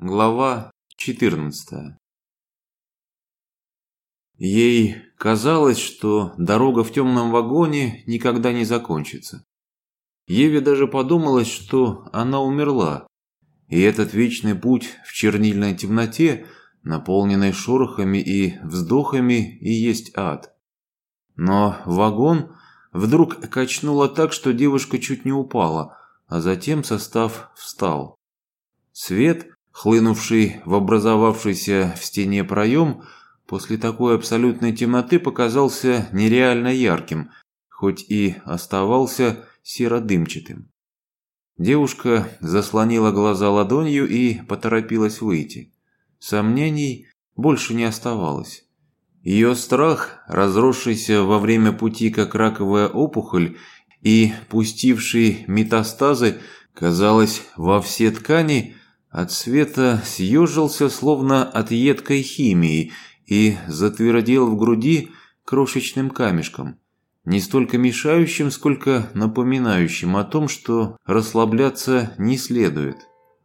Глава 14. Ей казалось, что дорога в темном вагоне никогда не закончится. Еве даже подумалось, что она умерла, и этот вечный путь в чернильной темноте, наполненный шорохами и вздохами, и есть ад. Но вагон вдруг качнуло так, что девушка чуть не упала, а затем состав встал. Свет, хлынувший в образовавшийся в стене проем, после такой абсолютной темноты показался нереально ярким, хоть и оставался серо-дымчатым. Девушка заслонила глаза ладонью и поторопилась выйти. Сомнений больше не оставалось. Ее страх, разросшийся во время пути как раковая опухоль и пустивший метастазы, казалось, во все ткани, от света съежился, словно от едкой химии, и затвердел в груди крошечным камешком, не столько мешающим, сколько напоминающим о том, что расслабляться не следует.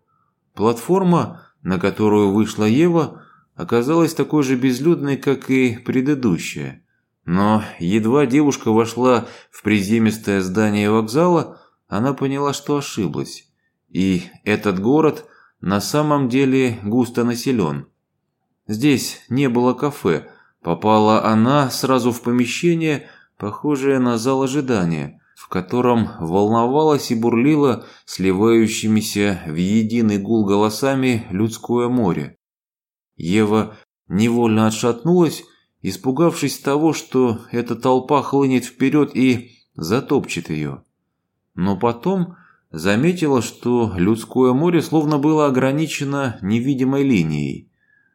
Платформа, на которую вышла Ева, оказалась такой же безлюдной, как и предыдущая. Но едва девушка вошла в приземистое здание вокзала, она поняла, что ошиблась. И этот город на самом деле густо населен. Здесь не было кафе. Попала она сразу в помещение, похожее на зал ожидания, в котором волновалось и бурлило сливающимися в единый гул голосами людское море. Ева невольно отшатнулась, испугавшись того, что эта толпа хлынет вперед и затопчет ее. Но потом заметила, что людское море словно было ограничено невидимой линией.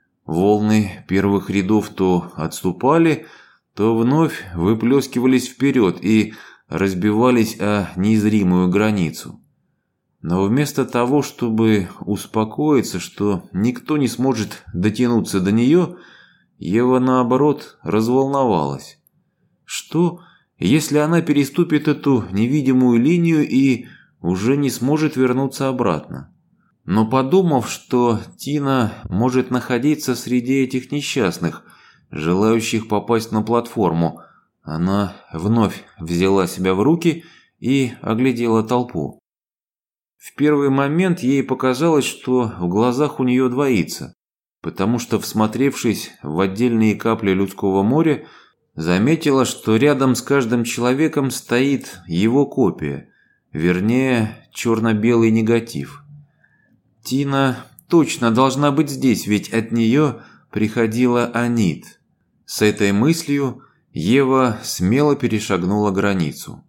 Волны первых рядов то отступали, то вновь выплескивались вперед и разбивались о незримую границу. Но вместо того, чтобы успокоиться, что никто не сможет дотянуться до нее, Ева, наоборот, разволновалась. Что, если она переступит эту невидимую линию и уже не сможет вернуться обратно? Но подумав, что Тина может находиться среди этих несчастных, желающих попасть на платформу, она вновь взяла себя в руки и оглядела толпу. В первый момент ей показалось, что в глазах у нее двоится, потому что, всмотревшись в отдельные капли людского моря, заметила, что рядом с каждым человеком стоит его копия, вернее, черно-белый негатив. Тина точно должна быть здесь, ведь от нее приходила Анит. С этой мыслью Ева смело перешагнула границу.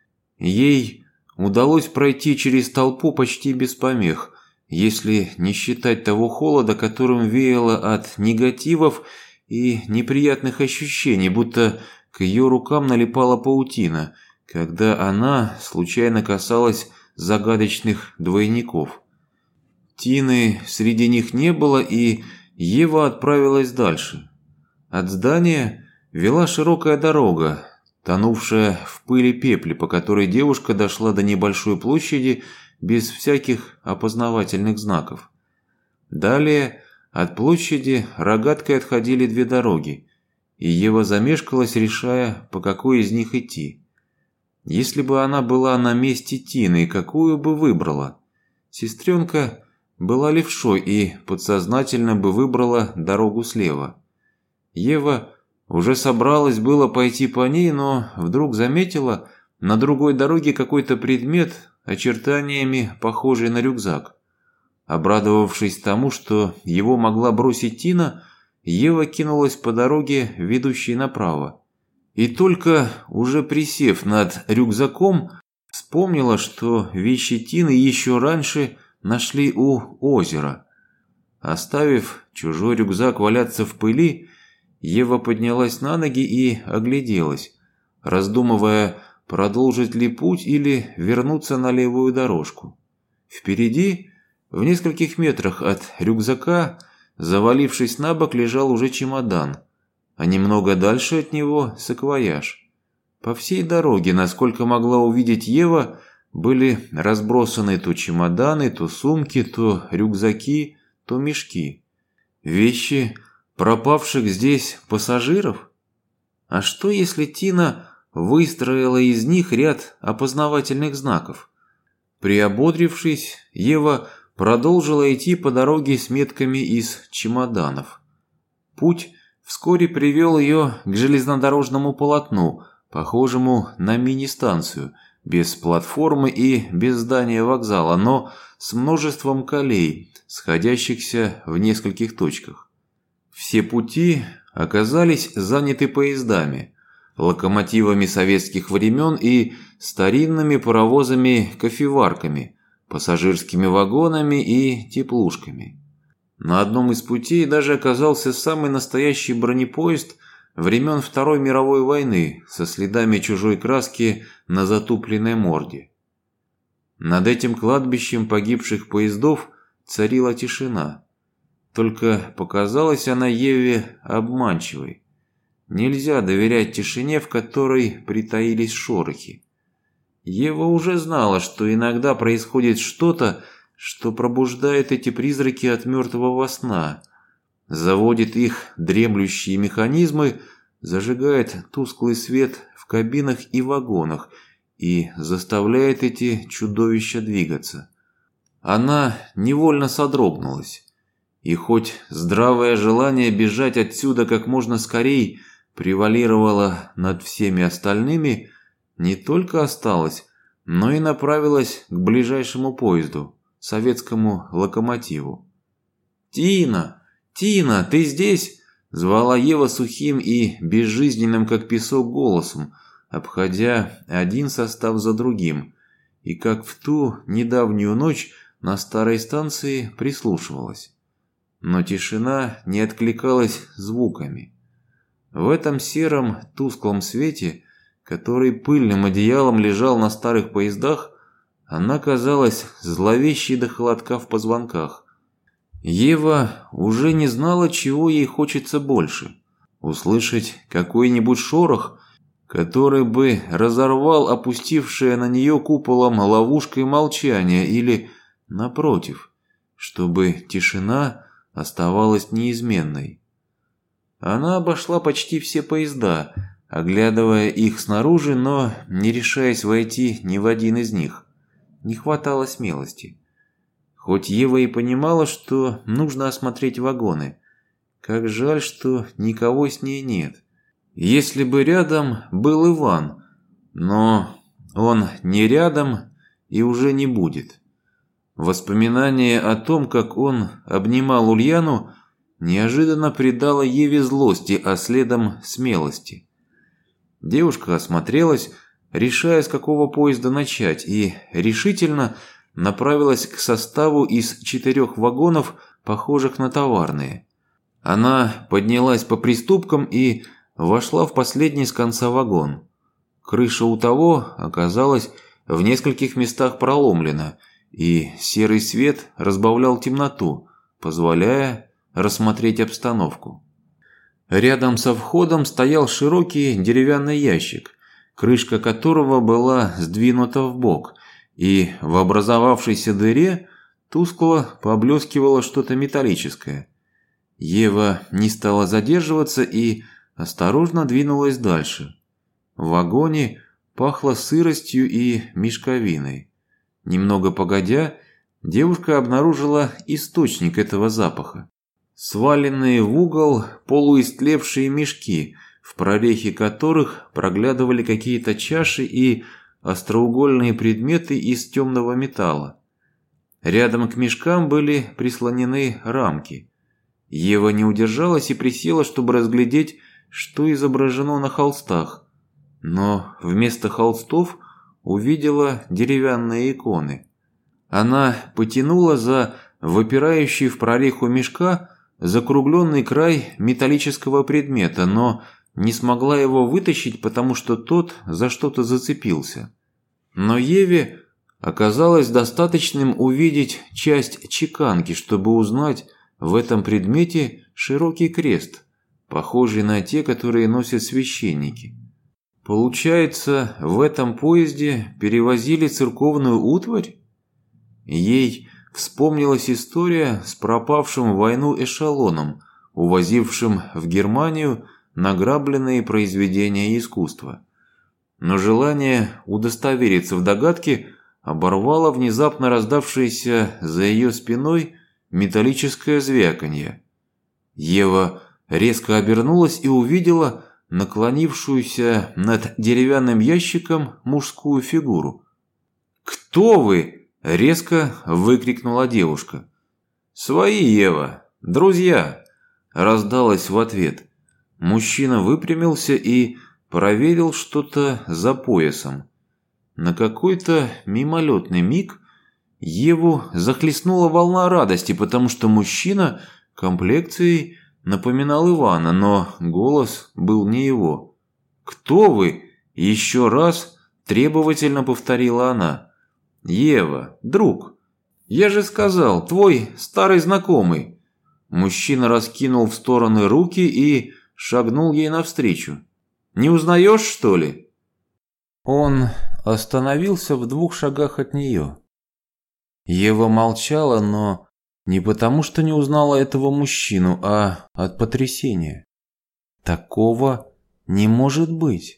Ей удалось пройти через толпу почти без помех, если не считать того холода, которым веяло от негативов и неприятных ощущений, будто к ее рукам налипала паутина, когда она случайно касалась загадочных двойников. Тины среди них не было, и Ева отправилась дальше. От здания вела широкая дорога, тонувшая в пыли и пепле, по которой девушка дошла до небольшой площади без всяких опознавательных знаков. Далее от площади рогаткой отходили две дороги, и Ева замешкалась, решая, по какой из них идти. Если бы она была на месте Тины, какую бы выбрала? Сестренка была левшой и подсознательно бы выбрала дорогу слева. Ева уже собралась было пойти по ней, но вдруг заметила на другой дороге какой-то предмет, очертаниями похожий на рюкзак. Обрадовавшись тому, что его могла бросить Тина, Ева кинулась по дороге, ведущей направо. И только уже присев над рюкзаком, вспомнила, что вещи Тины еще раньше нашли у озера. Оставив чужой рюкзак валяться в пыли, Ева поднялась на ноги и огляделась, раздумывая, продолжить ли путь или вернуться на левую дорожку. Впереди, в нескольких метрах от рюкзака, завалившись на бок, лежал уже чемодан, а немного дальше от него саквояж. По всей дороге, насколько могла увидеть Ева, были разбросаны то чемоданы, то сумки, то рюкзаки, то мешки. Вещи пропавших здесь пассажиров? А что, если Тина выстроила из них ряд опознавательных знаков? Приободрившись, Ева продолжила идти по дороге с метками из чемоданов. Путь вскоре привел ее к железнодорожному полотну, похожему на мини-станцию, без платформы и без здания вокзала, но с множеством колей, сходящихся в нескольких точках. Все пути оказались заняты поездами, локомотивами советских времен и старинными паровозами-кофеварками, пассажирскими вагонами и теплушками. На одном из путей даже оказался самый настоящий бронепоезд времен Второй мировой войны со следами чужой краски на затупленной морде. Над этим кладбищем погибших поездов царила тишина. Только показалась она Еве обманчивой. Нельзя доверять тишине, в которой притаились шорохи. Ева уже знала, что иногда происходит что-то, что пробуждает эти призраки от мертвого сна, заводит их дремлющие механизмы, зажигает тусклый свет в кабинах и вагонах и заставляет эти чудовища двигаться. Она невольно содрогнулась. И хоть здравое желание бежать отсюда как можно скорей превалировало над всеми остальными, не только осталась, но и направилась к ближайшему поезду, советскому локомотиву. «Тина! Тина, ты здесь?» – звала Ева сухим и безжизненным, как песок, голосом, обходя один состав за другим, и как в ту недавнюю ночь на старой станции прислушивалась. Но тишина не откликалась звуками. В этом сером тусклом свете, который пыльным одеялом лежал на старых поездах, она казалась зловещей до холодка в позвонках. Ева уже не знала, чего ей хочется больше. Услышать какой-нибудь шорох, который бы разорвал опустившее на нее куполом ловушкой молчание, или, напротив, чтобы тишина оставалась неизменной. Она обошла почти все поезда, оглядывая их снаружи, но не решаясь войти ни в один из них. Не хватало смелости. Хоть Ева и понимала, что нужно осмотреть вагоны. Как жаль, что никого с ней нет. Если бы рядом был Иван, но он не рядом и уже не будет. Воспоминание о том, как он обнимал Ульяну, неожиданно придало Еве злости, а следом смелости. Девушка осмотрелась, решая, с какого поезда начать, и решительно направилась к составу из 4 вагонов, похожих на товарные. Она поднялась по приступкам и вошла в последний с конца вагон. Крыша у того оказалась в нескольких местах проломлена, и серый свет разбавлял темноту, позволяя рассмотреть обстановку. Рядом со входом стоял широкий деревянный ящик, крышка которого была сдвинута вбок, и в образовавшейся дыре тускло поблескивало что-то металлическое. Ева не стала задерживаться и осторожно двинулась дальше. В вагоне пахло сыростью и мешковиной. Немного погодя, девушка обнаружила источник этого запаха. Сваленные в угол полуистлевшие мешки, в прорехе которых проглядывали какие-то чаши и остроугольные предметы из темного металла. Рядом к мешкам были прислонены рамки. Ева не удержалась и присела, чтобы разглядеть, что изображено на холстах, но вместо холстов увидела деревянные иконы. Она потянула за выпирающий в прореху мешка закругленный край металлического предмета, но не смогла его вытащить, потому что тот за что-то зацепился. Но Еве оказалось достаточным увидеть часть чеканки, чтобы узнать в этом предмете широкий крест, похожий на те, которые носят священники. Получается, в этом поезде перевозили церковную утварь? Ей вспомнилась история с пропавшим в войну эшелоном, увозившим в Германию награбленные произведения искусства. Но желание удостовериться в догадке оборвало внезапно раздавшееся за ее спиной металлическое звяканье. Ева резко обернулась и увидела наклонившуюся над деревянным ящиком мужскую фигуру. «Кто вы?» – резко выкрикнула девушка. «Свои, Ева, друзья!» – раздалось в ответ. Мужчина выпрямился и проверил что-то за поясом. На какой-то мимолетный миг Еву захлестнула волна радости, потому что мужчина комплекцией напоминал Ивана, но голос был не его. «Кто вы?» – еще раз требовательно повторила она. «Ева, друг, я же сказал, твой старый знакомый». Мужчина раскинул в стороны руки и шагнул ей навстречу. «Не узнаешь, что ли?» Он остановился в 2 шагах от нее. Ева молчала, но не потому, что не узнала этого мужчину, а от потрясения. Такого не может быть.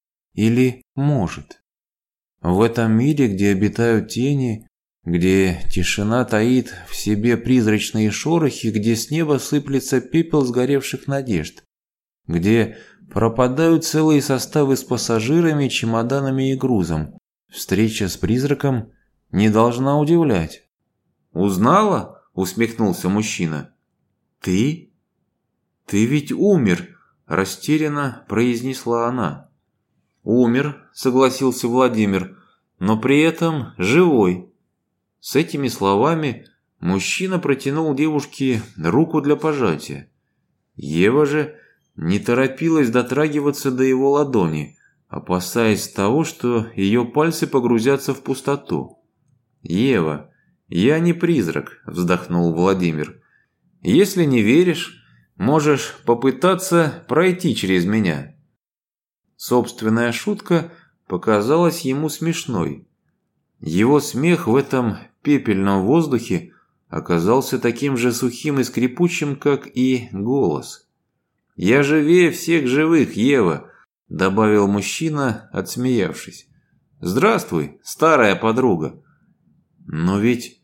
Или может. В этом мире, где обитают тени, где тишина таит в себе призрачные шорохи, где с неба сыплется пепел сгоревших надежд, где пропадают целые составы с пассажирами, чемоданами и грузом, встреча с призраком не должна удивлять. «Узнала?» – усмехнулся мужчина. «Ты? Ты ведь умер!» – растерянно произнесла она. «Умер», – согласился Владимир, – «но при этом живой». С этими словами мужчина протянул девушке руку для пожатия. Ева же не торопилась дотрагиваться до его ладони, опасаясь того, что ее пальцы погрузятся в пустоту. «Ева, я не призрак», – вздохнул Владимир. «Если не веришь, можешь попытаться пройти через меня». Собственная шутка показалась ему смешной. Его смех в этом пепельном воздухе оказался таким же сухим и скрипучим, как и голос. «Я живее всех живых, Ева», – добавил мужчина, отсмеявшись. «Здравствуй, старая подруга». «Но ведь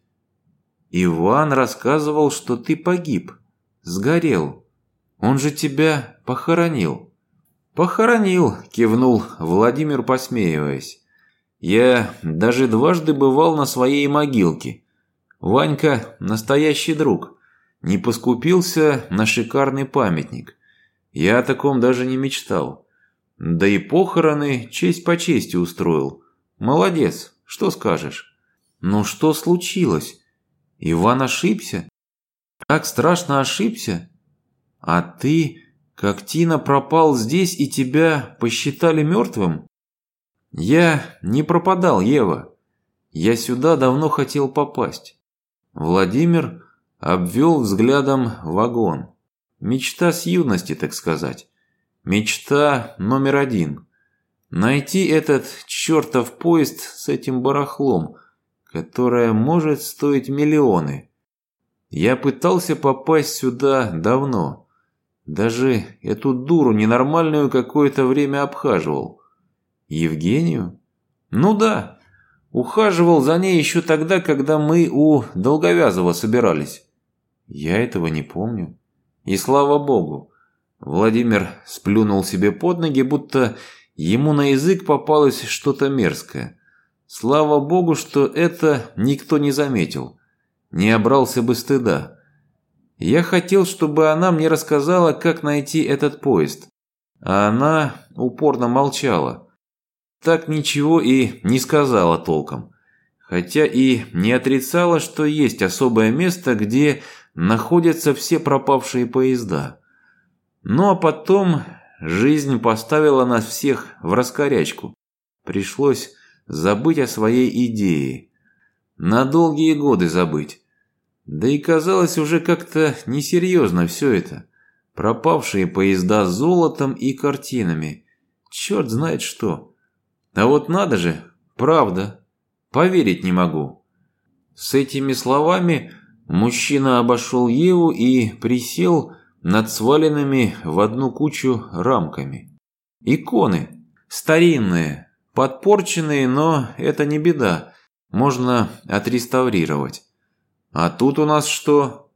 Иван рассказывал, что ты погиб, сгорел. Он же тебя похоронил». «Похоронил», – кивнул Владимир, посмеиваясь. «Я даже дважды бывал на своей могилке. Ванька – настоящий друг, не поскупился на шикарный памятник. Я о таком даже не мечтал. Да и похороны честь по чести устроил. Молодец, что скажешь?» «Ну что случилось? Иван ошибся? Как страшно ошибся? А ты, как Тина, пропал здесь и тебя посчитали мертвым?» «Я не пропадал, Ева. Я сюда давно хотел попасть». Владимир обвел взглядом вагон. Мечта с юности, так сказать. Мечта номер 1. Найти этот чертов поезд с этим барахлом, которое может стоить миллионы. Я пытался попасть сюда давно. Даже эту дуру ненормальную какое-то время обхаживал. Евгению? Ну да, ухаживал за ней еще тогда, когда мы у Долговязова собирались. Я этого не помню. И слава богу. Владимир сплюнул себе под ноги, будто ему на язык попалось что-то мерзкое. Слава богу, что это никто не заметил. Не обрался бы стыда. Я хотел, чтобы она мне рассказала, как найти этот поезд. А она упорно молчала. Так ничего и не сказала толком. Хотя и не отрицала, что есть особое место, где находятся все пропавшие поезда. Ну а потом жизнь поставила нас всех в раскорячку. Пришлось забыть о своей идее. На долгие годы забыть. Да и казалось уже как-то несерьезно все это. Пропавшие поезда с золотом и картинами. Черт знает что. А вот надо же, правда. Поверить не могу. С этими словами мужчина обошел Еву и присел над сваленными в одну кучу рамками. Иконы, старинные, подпорченные, но это не беда, можно отреставрировать. А тут у нас что?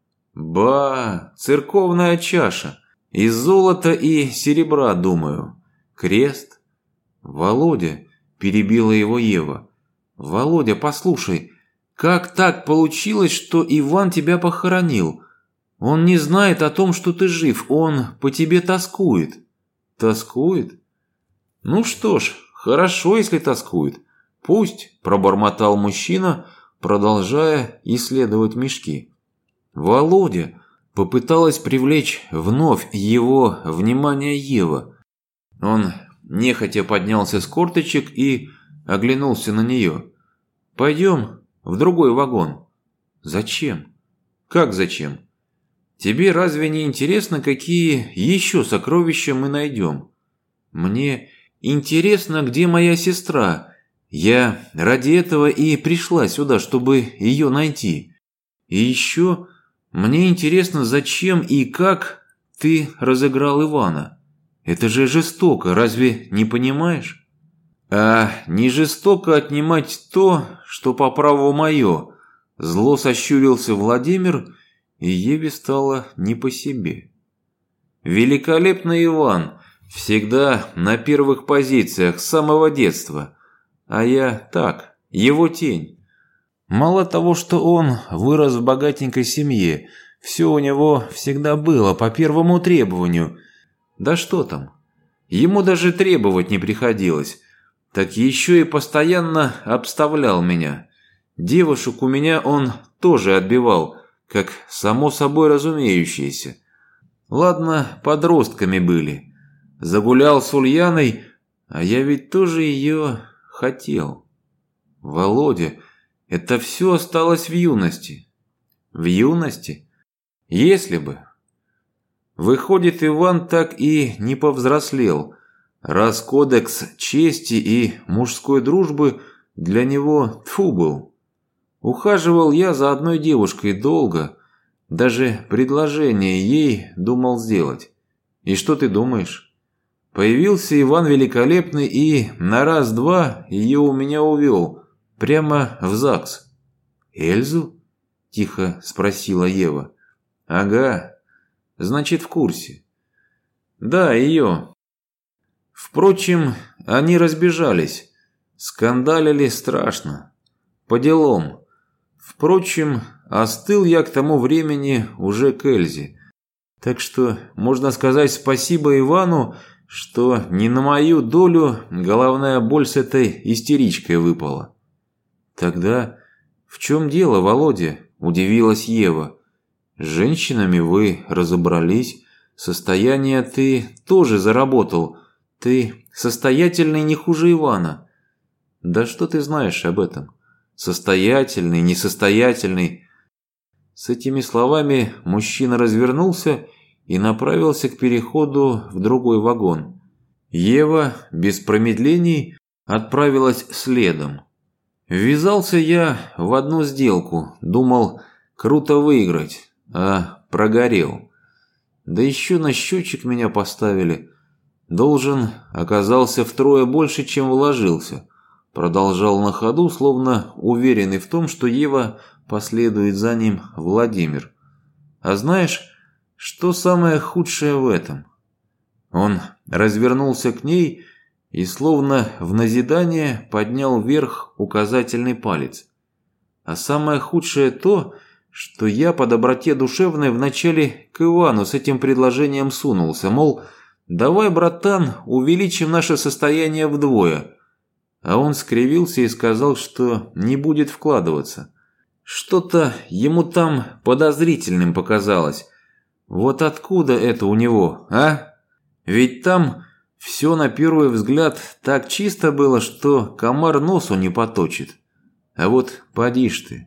Церковная чаша. Из золота и серебра, думаю. Крест. Володя, перебила его Ева. Володя, послушай, как так получилось, что Иван тебя похоронил? Он не знает о том, что ты жив, он по тебе тоскует. Тоскует? Ну что ж, хорошо, если тоскует. Пусть, пробормотал мужчина, продолжая исследовать мешки. Володя, попыталась привлечь вновь его внимание Ева. Он нехотя поднялся с корточек и оглянулся на нее. «Пойдем в другой вагон». «Зачем?» «Как зачем? Тебе разве не интересно, какие еще сокровища мы найдем?» «Мне интересно, где моя сестра. Я ради этого и пришла сюда, чтобы ее найти. И еще мне интересно, зачем и как ты разыграл Ивана. Это же жестоко, разве не понимаешь?» «А не жестоко отнимать то, что по праву мое», – зло сощурился Владимир, и Еве стало не по себе. «Великолепный Иван, всегда на первых позициях с самого детства, а я так, его тень. Мало того, что он вырос в богатенькой семье, все у него всегда было по первому требованию. Да что там, ему даже требовать не приходилось». Так еще и постоянно обставлял меня. Девушек у меня он тоже отбивал, как само собой разумеющееся. Ладно, подростками были. Загулял с Ульяной, а я ведь тоже ее хотел. Володя, это все осталось в юности. В юности? Если бы. Выходит, Иван так и не повзрослел, раз кодекс чести и мужской дружбы для него тьфу был. Ухаживал я за одной девушкой долго, даже предложение ей думал сделать. И что ты думаешь? Появился Иван Великолепный и на раз-два ее у меня увел, прямо в ЗАГС. «Эльзу?» – тихо спросила Ева. «Ага, значит, в курсе». «Да, ее». Впрочем, они разбежались, скандалили страшно, по делам. Впрочем, остыл я к тому времени уже к Эльзе. Так что можно сказать спасибо Ивану, что не на мою долю головная боль с этой истеричкой выпала. Тогда в чем дело, Володя? Удивилась Ева. С женщинами вы разобрались, состояние ты тоже заработал. Ты состоятельный не хуже Ивана. Да что ты знаешь об этом? Состоятельный, несостоятельный. С этими словами мужчина развернулся и направился к переходу в другой вагон. Ева без промедлений отправилась следом. Ввязался я в одну сделку, думал круто выиграть, а прогорел. Да еще на счетчик меня поставили. Должен оказался втрое больше, чем вложился. Продолжал на ходу, словно уверенный в том, что Ева последует за ним Владимир. А знаешь, что самое худшее в этом? Он развернулся к ней и, словно в назидание, поднял вверх указательный палец. А самое худшее то, что я по доброте душевной вначале к Ивану с этим предложением сунулся, мол, «Давай, братан, увеличим наше состояние вдвое». А он скривился и сказал, что не будет вкладываться. Что-то ему там подозрительным показалось. Вот откуда это у него, а? Ведь там все на первый взгляд так чисто было, что комар носу не поточит. А вот поди ж ты.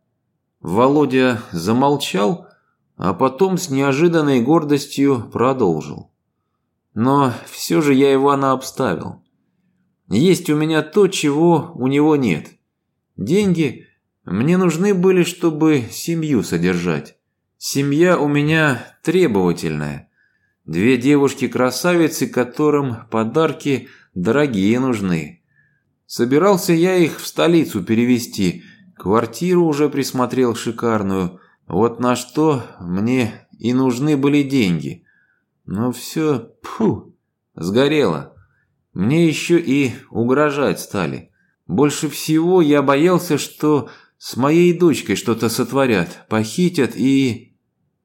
Володя замолчал, а потом с неожиданной гордостью продолжил. Но все же я Ивана обставил. Есть у меня то, чего у него нет. Деньги, Мне нужны были, чтобы семью содержать. Семья у меня требовательная. 2 девушки-красавицы, которым подарки дорогие нужны. Собирался я их в столицу перевезти. Квартиру уже присмотрел шикарную. Вот на что мне и нужны были деньги. Но все, сгорело. Мне еще и угрожать стали. Больше всего я боялся, что с моей дочкой что-то сотворят, похитят и...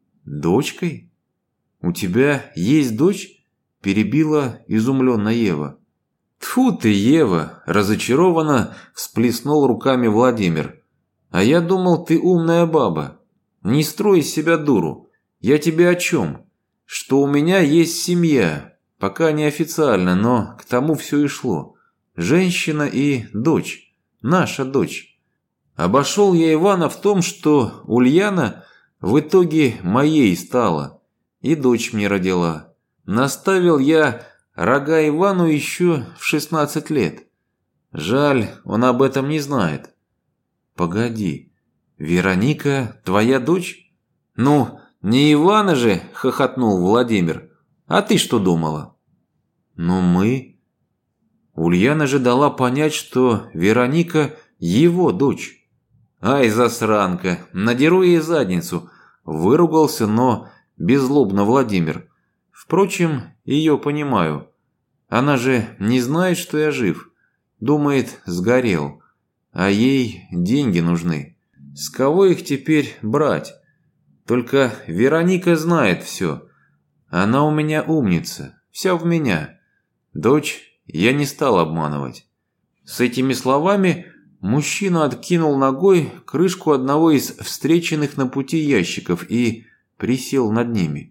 Дочкой? У тебя есть дочь? Перебила изумленно Ева. Тьфу ты, Ева, разочарованно всплеснул руками Владимир. А я думал, ты умная баба. Не строй из себя дуру. Я тебе о чем? Что у меня есть семья. Пока неофициально, но к тому все и шло. Женщина и дочь. Наша дочь. Обошел я Ивана в том, что Ульяна в итоге моей стала. И дочь мне родила. Наставил я рога Ивану еще в 16 лет. Жаль, он об этом не знает. Погоди, Вероника твоя дочь? Ну, не Ивана же, хохотнул Владимир. А ты что думала? Ну мы... Ульяна же дала понять, что Вероника его дочь. Ай, засранка, надеру ей задницу. Выругался, но беззлобно Владимир. Впрочем, ее понимаю. Она же не знает, что я жив. Думает, сгорел. А ей деньги нужны. С кого их теперь брать? Только Вероника знает все. Она у меня умница. Вся в меня. Дочь я не стал обманывать. С этими словами мужчина откинул ногой крышку одного из встреченных на пути ящиков и присел над ними.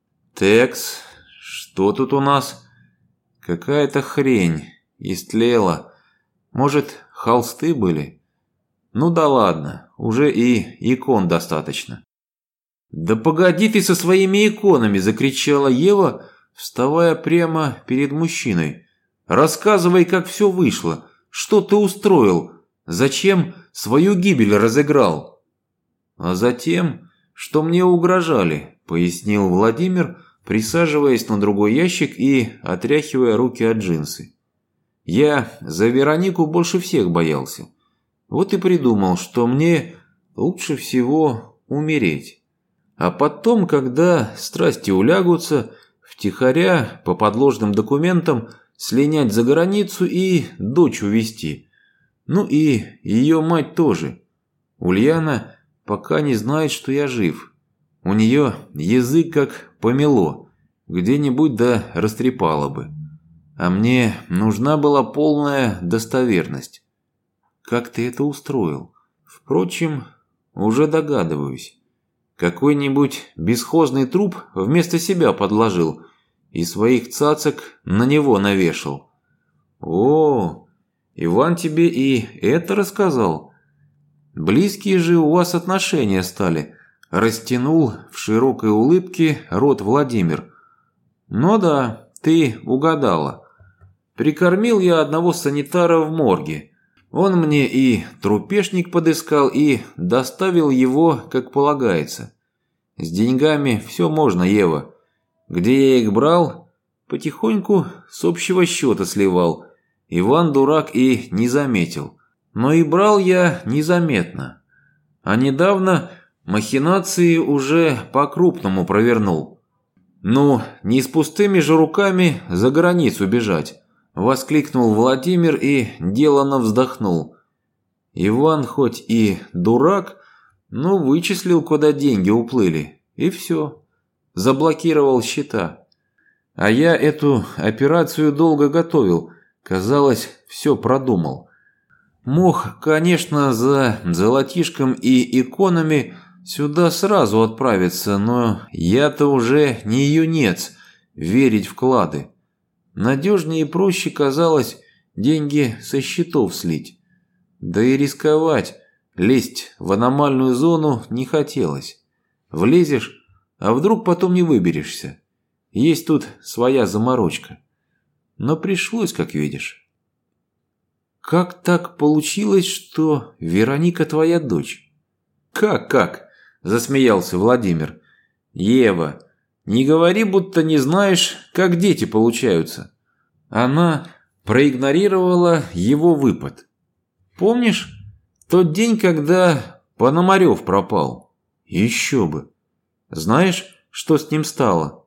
«Текс, что тут у нас?» «Какая-то хрень. Истлела. Может, холсты были?» «Ну да ладно, уже и икон достаточно». «Да погоди ты со своими иконами!» – закричала Ева, вставая прямо перед мужчиной. «Рассказывай, как все вышло. Что ты устроил? Зачем свою гибель разыграл?» «А затем, что мне угрожали», – пояснил Владимир, присаживаясь на другой ящик и отряхивая руки от джинсы. «Я за Веронику больше всех боялся. Вот и придумал, что мне лучше всего умереть. А потом, когда страсти улягутся, втихаря по подложным документам слинять за границу и дочь увезти. Ну и ее мать тоже. Ульяна пока не знает, что я жив. У нее язык как помело, где-нибудь да растрепало бы. А мне нужна была полная достоверность. Как ты это устроил? Впрочем, уже догадываюсь. Какой-нибудь бесхозный труп вместо себя подложил и своих цацок на него навешал. О, Иван тебе и это рассказал? Близкие же у вас отношения стали. Растянул в широкой улыбке рот Владимир. Ну да, ты угадала. Прикормил я одного санитара в морге. Он мне и трупешник подыскал, и доставил его, как полагается. С деньгами все можно, Ева. Где я их брал? Потихоньку с общего счета сливал. Иван дурак и не заметил. Но и брал я незаметно. А недавно махинации уже по-крупному провернул. Ну, не с пустыми же руками за границу бежать. Воскликнул Владимир и деланно вздохнул. Иван хоть и дурак, но вычислил, куда деньги уплыли. И все. Заблокировал счета. А я эту операцию долго готовил. Казалось, все продумал. Мог, конечно, за золотишком и иконами сюда сразу отправиться, но я-то уже не юнец верить в клады. Надежнее и проще казалось деньги со счетов слить. Да и рисковать, лезть в аномальную зону не хотелось. Влезешь, а вдруг потом не выберешься. Есть тут своя заморочка. Но пришлось, как видишь. как так получилось, что Вероника твоя дочь?» «Как?» – засмеялся Владимир. «Ева, не говори, будто не знаешь, как дети получаются». Она проигнорировала его выпад. «Помнишь тот день, когда Пономарев пропал?» «Еще бы. Знаешь, что с ним стало?»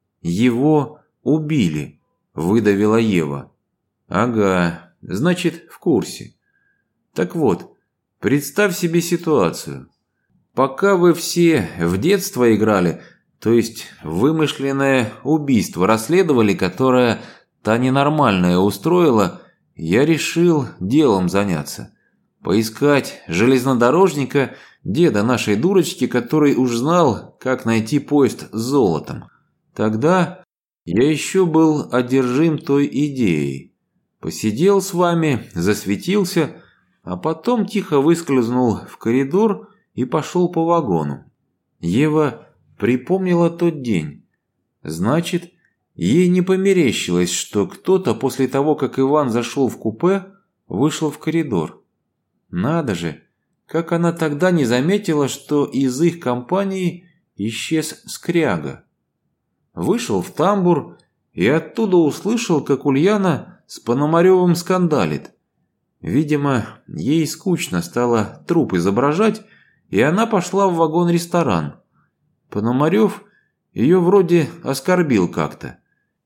«Его убили», – выдавила Ева. «Ага, значит, в курсе. Так вот, представь себе ситуацию. Пока вы все в детство играли, то есть вымышленное убийство расследовали, которое та ненормальная устроила, я решил делом заняться. Поискать железнодорожника, деда нашей дурочки, который уж знал, как найти поезд с золотом. Тогда я еще был одержим той идеей. Посидел с вами, засветился, а потом тихо выскользнул в коридор и пошел по вагону. Ева припомнила тот день. Значит, ей не померещилось, что кто-то после того, как Иван зашел в купе, вышел в коридор. Надо же, как она тогда не заметила, что из их компании исчез Скряга. Вышел в тамбур и оттуда услышал, как Ульяна с Пономаревым скандалит. Видимо, ей скучно стало труп изображать, и она пошла в вагон-ресторан. Пономарев ее вроде оскорбил как-то.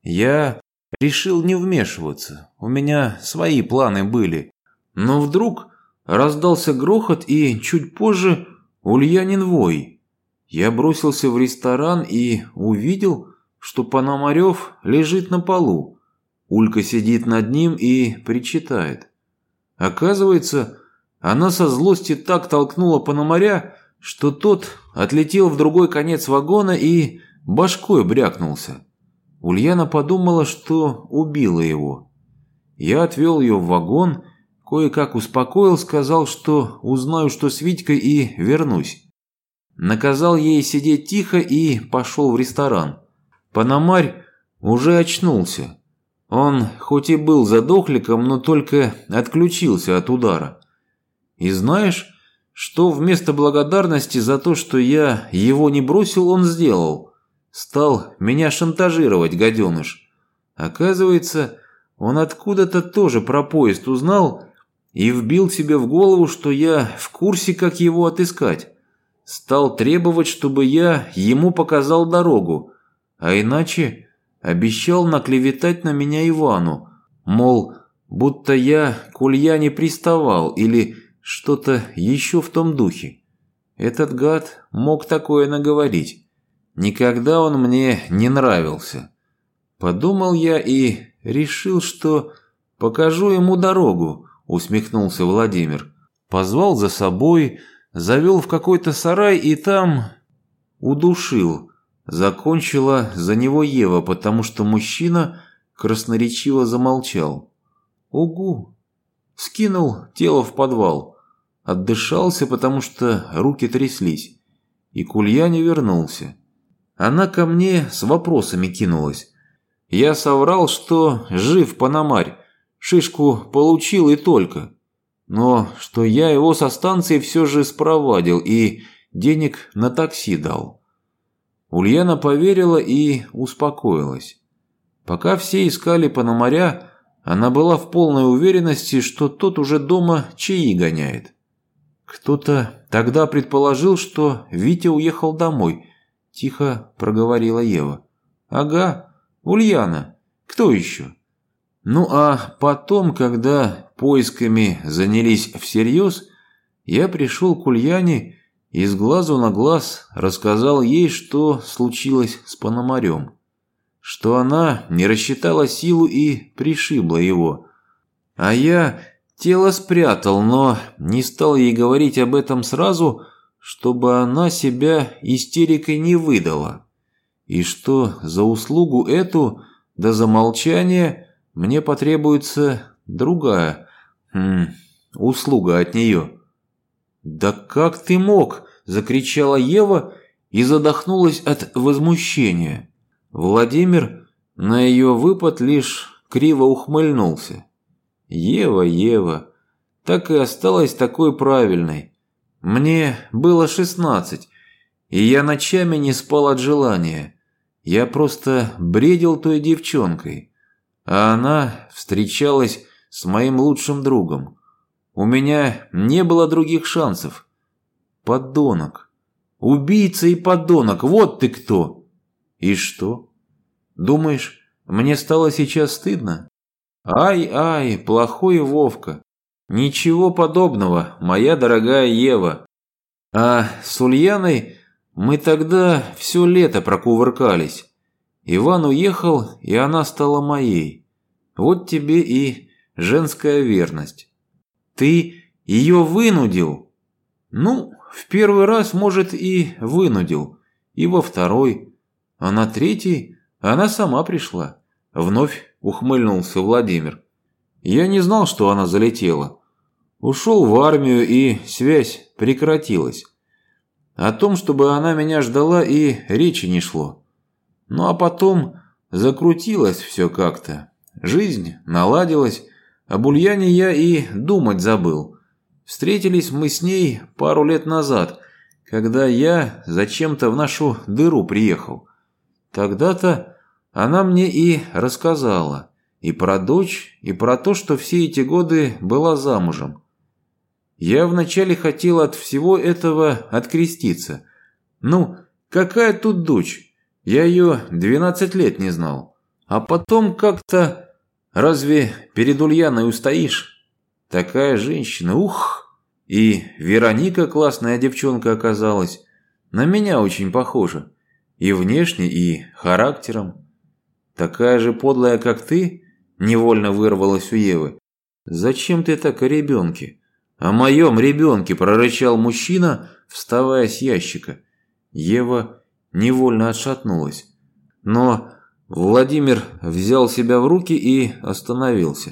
Я решил не вмешиваться, у меня свои планы были. Но вдруг раздался грохот и чуть позже Ульянин вой. Я бросился в ресторан и увидел, что Пономарев лежит на полу. Улька сидит над ним и причитает. Оказывается, она со злости так толкнула Пономаря, что тот отлетел в другой конец вагона и башкой брякнулся. Ульяна подумала, что убила его. Я отвел ее в вагон, кое-как успокоил, сказал, что узнаю, что с Витькой, и вернусь. Наказал ей сидеть тихо и пошел в ресторан. Пономарь уже очнулся. Он хоть и был задохликом, но только отключился от удара. И знаешь, что вместо благодарности за то, что я его не бросил, он сделал? Стал меня шантажировать, гаденыш. Оказывается, он откуда-то тоже про поезд узнал и вбил себе в голову, что я в курсе, как его отыскать. Стал требовать, чтобы я ему показал дорогу, а иначе обещал наклеветать на меня Ивану, мол, будто я к Ульяне приставал или что-то еще в том духе. Этот гад мог такое наговорить. Никогда он мне не нравился. Подумал я и решил, что покажу ему дорогу, усмехнулся Владимир. Позвал за собой, завел в какой-то сарай и там удушил. Закончила за него Ева, потому что мужчина красноречиво замолчал. Угу. Скинул тело в подвал. Отдышался, потому что руки тряслись. И к Ульяне вернулся. Она ко мне с вопросами кинулась. Я соврал, что жив Пономарь, шишку получил и только. Но что я его со станции все же спровадил и денег на такси дал. Ульяна поверила и успокоилась. Пока все искали Пономаря, она была в полной уверенности, что тот уже дома чаи гоняет. Кто-то тогда предположил, что Витя уехал домой, тихо проговорила Ева. Ага, Ульяна. Кто еще? Ну а потом, когда поисками занялись всерьез, я пришел к Ульяне и с глазу на глаз рассказал ей, что случилось с Пономарем. Что она не рассчитала силу и пришибла его. А я тело спрятал, но не стал ей говорить об этом сразу, чтобы она себя истерикой не выдала. И что за услугу эту, да за молчание, мне потребуется другая услуга от нее. «Да как ты мог?» – закричала Ева и задохнулась от возмущения. Владимир на ее выпад лишь криво ухмыльнулся. Ева, Ева, так и осталась такой правильной. Мне было 16, и я ночами не спал от желания. Я просто бредил той девчонкой, а она встречалась с моим лучшим другом. У меня не было других шансов. Подонок. Убийца и подонок, вот ты кто. И что? Думаешь, мне стало сейчас стыдно? Ай-ай, плохой Вовка. Ничего подобного, моя дорогая Ева. А с Ульяной мы тогда все лето прокувыркались. Иван уехал, и она стала моей. Вот тебе и женская верность. Ты ее вынудил? Ну, в первый раз, может, и вынудил, и во второй, а на третий она сама пришла. Вновь ухмыльнулся Владимир. Я не знал, что она залетела. Ушел в армию, и связь прекратилась. О том, чтобы она меня ждала, и речи не шло. Ну а потом закрутилось все как-то. Жизнь наладилась, об Ульяне я и думать забыл. Встретились мы с ней пару лет назад, когда я зачем-то в нашу дыру приехал. Тогда-то она мне и рассказала и про дочь, и про то, что все эти годы была замужем. Я вначале хотел от всего этого откреститься. Ну, какая тут дочь? Я ее 12 лет не знал. А потом как-то... Разве перед Ульяной устоишь? Такая женщина, ух! И Вероника классная девчонка оказалась. На меня очень похожа. И внешне, и характером. Такая же подлая, как ты, невольно вырвалась у Евы. Зачем ты так о ребенке? О моем ребенке, прорычал мужчина, вставая с ящика. Ева невольно отшатнулась. Но Владимир взял себя в руки и остановился.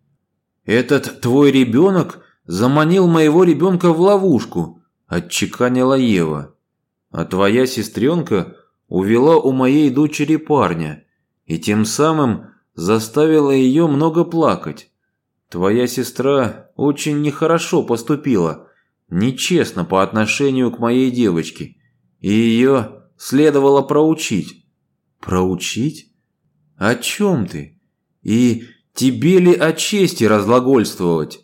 «Этот твой ребенок заманил моего ребенка в ловушку», – отчеканила Ева. «А твоя сестренка увела у моей дочери парня и тем самым заставила ее много плакать. Твоя сестра очень нехорошо поступила, нечестно по отношению к моей девочке, и ее следовало проучить». «Проучить? О чем ты? И тебе ли о чести разглагольствовать?»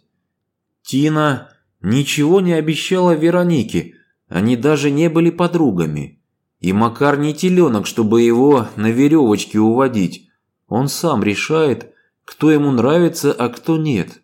Тина ничего не обещала Веронике, они даже не были подругами. И Макар не теленок, чтобы его на веревочке уводить. Он сам решает, кто ему нравится, а кто нет.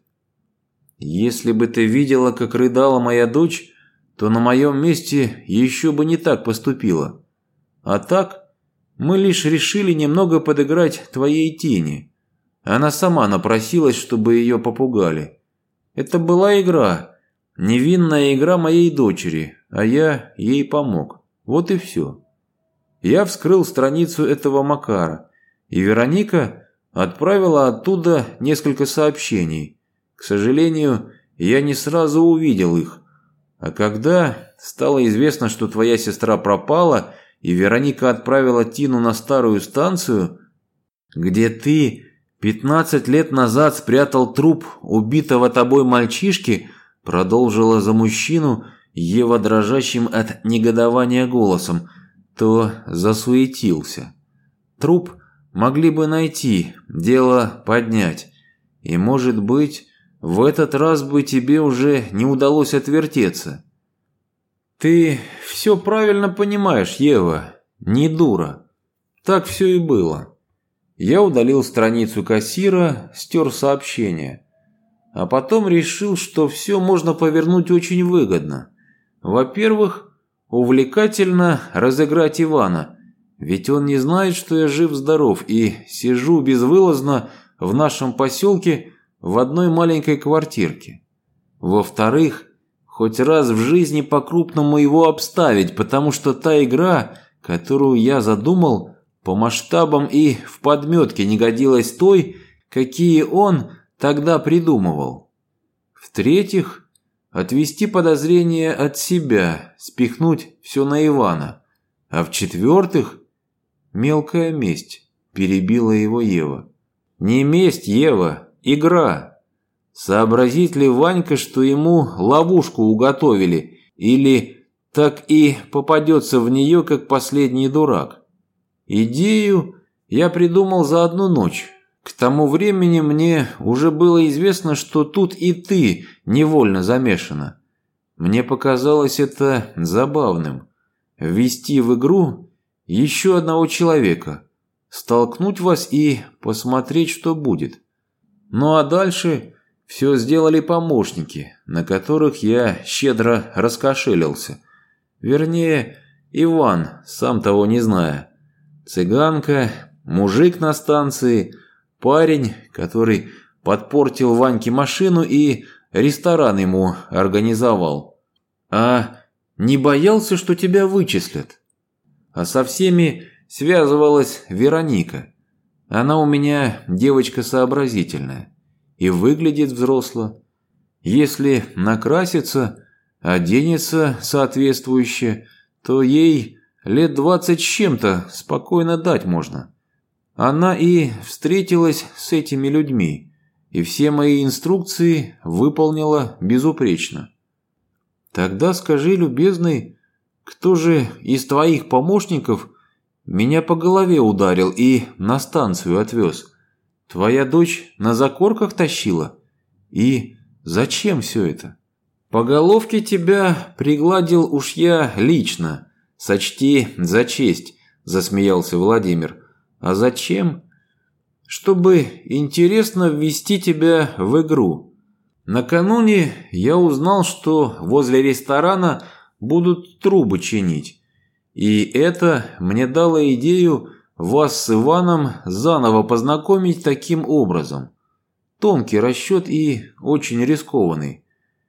Если бы ты видела, как рыдала моя дочь, то на моем месте еще бы не так поступила. А так... Мы лишь решили немного подыграть твоей Тине. Она сама напросилась, чтобы ее попугали. Это была игра, невинная игра моей дочери, а я ей помог. Вот и все. Я вскрыл страницу этого Макара, и Вероника отправила оттуда несколько сообщений. К сожалению, я не сразу увидел их. А когда стало известно, что твоя сестра пропала, и Вероника отправила Тину на старую станцию, где ты 15 лет назад спрятал труп убитого тобой мальчишки, продолжила за мужчину Ева дрожащим от негодования голосом, то засуетился. Труп могли бы найти, дело поднять, и, может быть, в этот раз бы тебе уже не удалось отвертеться. Ты все правильно понимаешь, Ева, не дура. Так все и было. Я удалил страницу кассира, стер сообщение. А потом решил, что все можно повернуть очень выгодно. Во-первых, увлекательно разыграть Ивана, ведь он не знает, что я жив-здоров и сижу безвылазно в нашем поселке в одной маленькой квартирке. Во-вторых, хоть раз в жизни по-крупному его обставить, потому что та игра, которую я задумал, по масштабам и в подметке не годилась той, какие он тогда придумывал. В-третьих, отвести подозрения от себя, спихнуть все на Ивана. А в-четвертых, мелкая месть, перебила его Ева. Не месть, Ева, игра. сообразит ли Ванька, что ему ловушку уготовили, или так и попадется в нее, как последний дурак. Идею я придумал за одну ночь. К тому времени мне уже было известно, что тут и ты невольно замешана. Мне показалось это забавным. Ввести в игру еще одного человека, столкнуть вас и посмотреть, что будет. Ну а дальше все сделали помощники, на которых я щедро раскошелился. Вернее, Иван, сам того не зная. Цыганка, мужик на станции, парень, который подпортил Ваньке машину и ресторан ему организовал. А не боялся, что тебя вычислят? А со всеми связывалась Вероника. Она у меня девочка сообразительная и выглядит взросло. Если накрасится, оденется соответствующе, то ей лет 20 с чем-то спокойно дать можно. Она и встретилась с этими людьми, и все мои инструкции выполнила безупречно. Тогда скажи, любезный, кто же из твоих помощников меня по голове ударил и на станцию отвез? Твоя дочь на закорках тащила? И зачем все это? По головке тебя пригладил уж я лично, сочти за честь, засмеялся Владимир. А зачем? Чтобы интересно ввести тебя в игру. Накануне я узнал, что возле ресторана будут трубы чинить. И это мне дало идею вас с Иваном заново познакомить таким образом. Тонкий расчет и очень рискованный.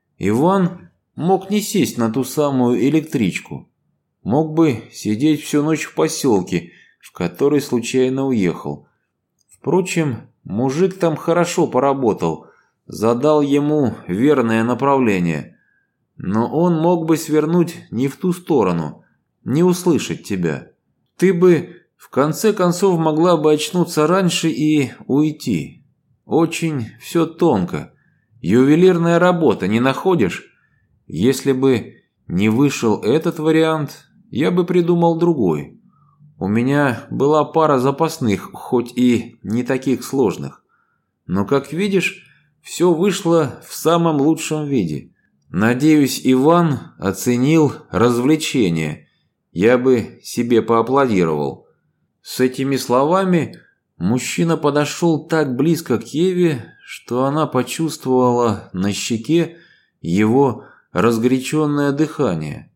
Иван мог не сесть на ту самую электричку. Мог бы сидеть всю ночь в поселке, в который случайно уехал. Впрочем, мужик там хорошо поработал, задал ему верное направление. Но он мог бы свернуть не в ту сторону, не услышать тебя. Ты бы в конце концов могла бы очнуться раньше и уйти. Очень все тонко. Ювелирная работа, не находишь? Если бы не вышел этот вариант, я бы придумал другой. У меня была пара запасных, хоть и не таких сложных. Но, как видишь, все вышло в самом лучшем виде. Надеюсь, Иван оценил развлечение. Я бы себе поаплодировал. С этими словами мужчина подошел так близко к Еве, что она почувствовала на щеке его разгоряченное дыхание.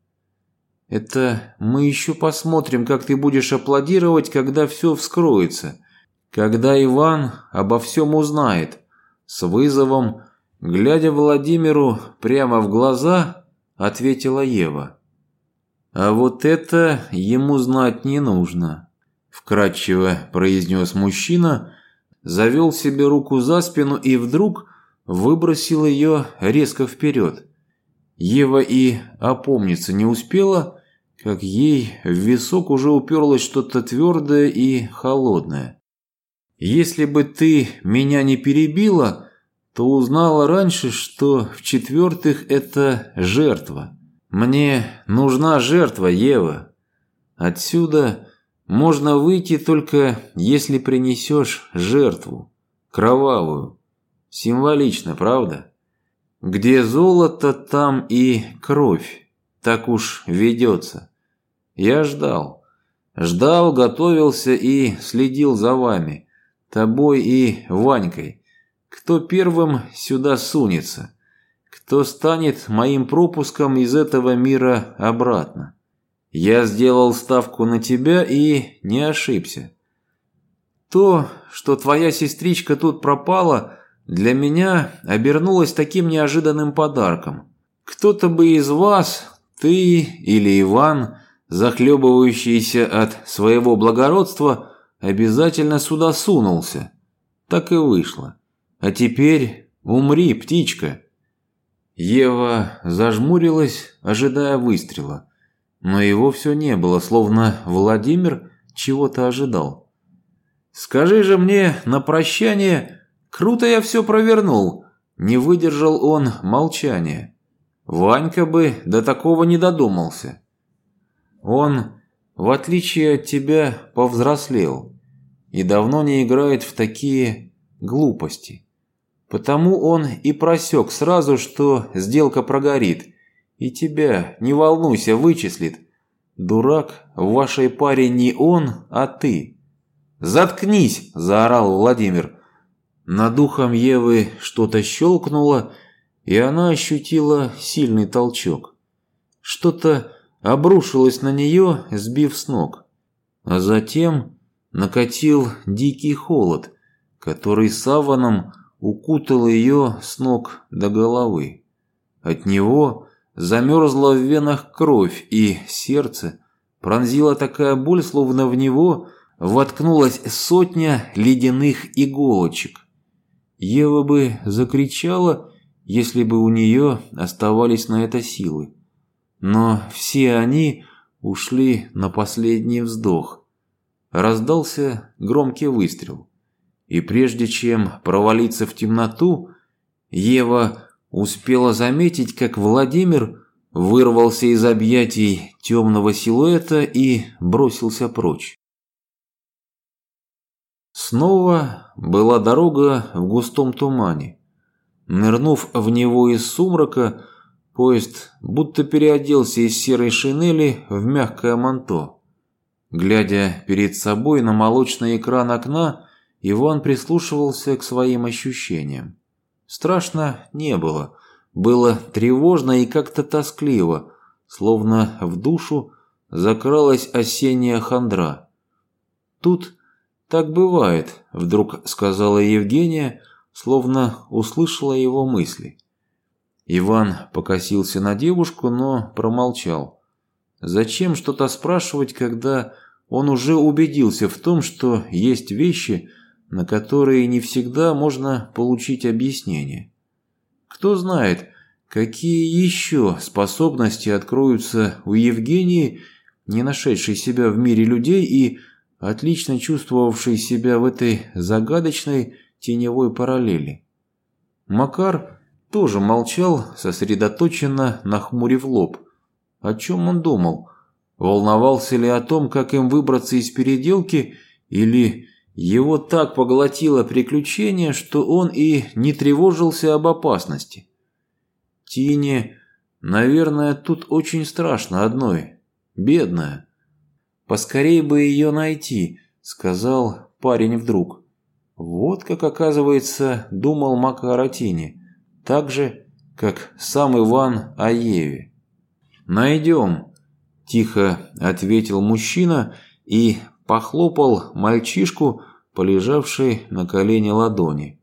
«Это мы еще посмотрим, как ты будешь аплодировать, когда все вскроется, когда Иван обо всем узнает», с вызовом, глядя Владимиру прямо в глаза, ответила Ева. «А вот это ему знать не нужно», – вкратчиво произнес мужчина, завел себе руку за спину и вдруг выбросил ее резко вперед. Ева и опомниться не успела, как ей в висок уже уперлось что-то твердое и холодное. «Если бы ты меня не перебила, то узнала раньше, что в-четвертых это жертва. Мне нужна жертва, Ева. Отсюда можно выйти только если принесешь жертву, кровавую. Символично, правда? Где золото, там и кровь. Так уж ведется. Я ждал. Ждал, готовился и следил за вами, тобой и Ванькой. Кто первым сюда сунется? Кто станет моим пропуском из этого мира обратно? Я сделал ставку на тебя и не ошибся. То, что твоя сестричка тут пропала, для меня обернулось таким неожиданным подарком. Кто-то бы из вас, ты или Иван, захлебывающийся от своего благородства, обязательно сюда сунулся. Так и вышло. А теперь умри, птичка». Ева зажмурилась, ожидая выстрела. Но его все не было, словно Владимир чего-то ожидал. «Скажи же мне на прощание, круто я все провернул», – не выдержал он молчания. Ванька бы до такого не додумался. Он, в отличие от тебя, повзрослел и давно не играет в такие глупости. Потому он и просек сразу, что сделка прогорит, и тебя, не волнуйся, вычислит. Дурак в вашей паре не он, а ты. «Заткнись!» – заорал Владимир. Над ухом Евы что-то щелкнуло, и она ощутила сильный толчок. Что-то обрушилось на нее, сбив с ног. А затем накатил дикий холод, который саваном укутал ее с ног до головы. От него замерзла в венах кровь, и сердце пронзила такая боль, словно в него воткнулась сотня ледяных иголочек. Ева бы закричала, если бы у нее оставались на это силы. Но все они ушли на последний вздох. Раздался громкий выстрел. И прежде чем провалиться в темноту, Ева успела заметить, как Владимир вырвался из объятий темного силуэта и бросился прочь. Снова была дорога в густом тумане. Нырнув в него из сумрака, поезд будто переоделся из серой шинели в мягкое манто. Глядя перед собой на молочный экран окна, Иван прислушивался к своим ощущениям. Страшно не было. Было тревожно и как-то тоскливо, словно в душу закралась осенняя хандра. «Тут так бывает», – вдруг сказала Евгения, словно услышала его мысли. Иван покосился на девушку, но промолчал. Зачем что-то спрашивать, когда он уже убедился в том, что есть вещи, на которые не всегда можно получить объяснение? Кто знает, какие еще способности откроются у Евгении, не нашедшей себя в мире людей и отлично чувствовавшей себя в этой загадочной теневой параллели. Макар тоже молчал, сосредоточенно нахмурив лоб. О чем он думал? Волновался ли о том, как им выбраться из переделки, или его так поглотило приключение, что он и не тревожился об опасности? Тине, наверное, тут очень страшно одной, бедная. «Поскорей бы ее найти», — сказал парень вдруг. Вот как, оказывается, думал Макар о Тине, так же, как сам Иван о Еве. «Найдем», – тихо ответил мужчина и похлопал мальчишку, полежавший на колене ладони.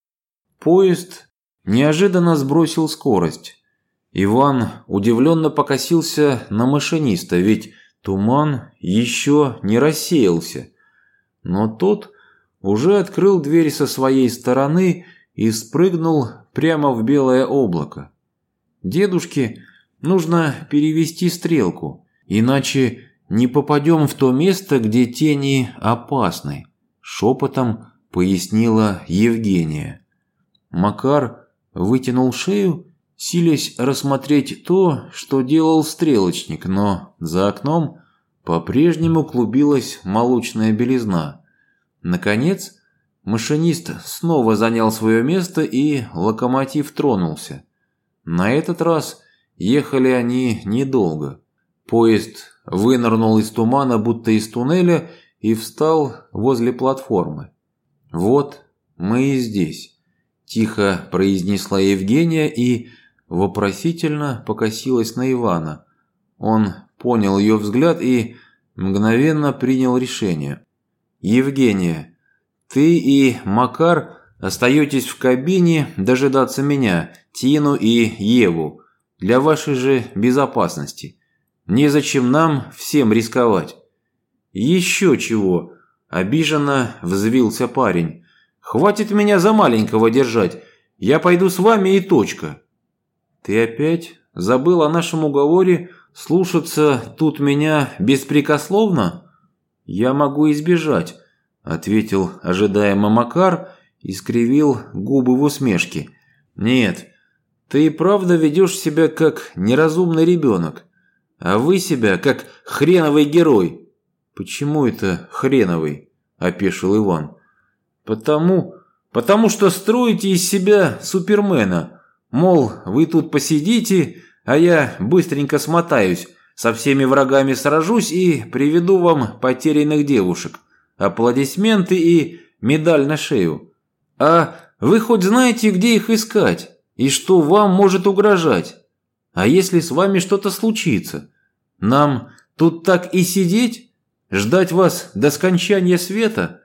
Поезд неожиданно сбросил скорость. Иван удивленно покосился на машиниста, ведь туман еще не рассеялся. Но тот уже открыл дверь со своей стороны и спрыгнул прямо в белое облако. «Дедушке нужно перевести стрелку, иначе не попадем в то место, где тени опасны», – шепотом пояснила Евгения. Макар вытянул шею, силясь рассмотреть то, что делал стрелочник, но за окном по-прежнему клубилась молочная белизна. Наконец, машинист снова занял свое место, и локомотив тронулся. На этот раз ехали они недолго. Поезд вынырнул из тумана, будто из туннеля, и встал возле платформы. «Вот мы и здесь», – тихо произнесла Евгения и вопросительно покосилась на Ивана. Он понял ее взгляд и мгновенно принял решение. «Евгения, ты и Макар остаетесь в кабине дожидаться меня, Тину и Еву, для вашей же безопасности. Незачем нам всем рисковать». «Еще чего?» – обиженно взвился парень. «Хватит меня за маленького держать. Я пойду с вами и точка». «Ты опять забыл о нашем уговоре слушаться тут меня беспрекословно?» «Я могу избежать», – ответил ожидаемо Макар и скривил губы в усмешке. Нет, ты и правда ведешь себя как неразумный ребенок, а вы себя как хреновый герой. Почему это хреновый? Опешил Иван. Потому что строите из себя Супермена. Мол, вы тут посидите, а я быстренько смотаюсь, со всеми врагами сражусь и приведу вам потерянных девушек, аплодисменты и медаль на шею. А вы хоть знаете, где их искать и что вам может угрожать? А если с вами что-то случится? Нам тут так и сидеть? Ждать вас до скончания света?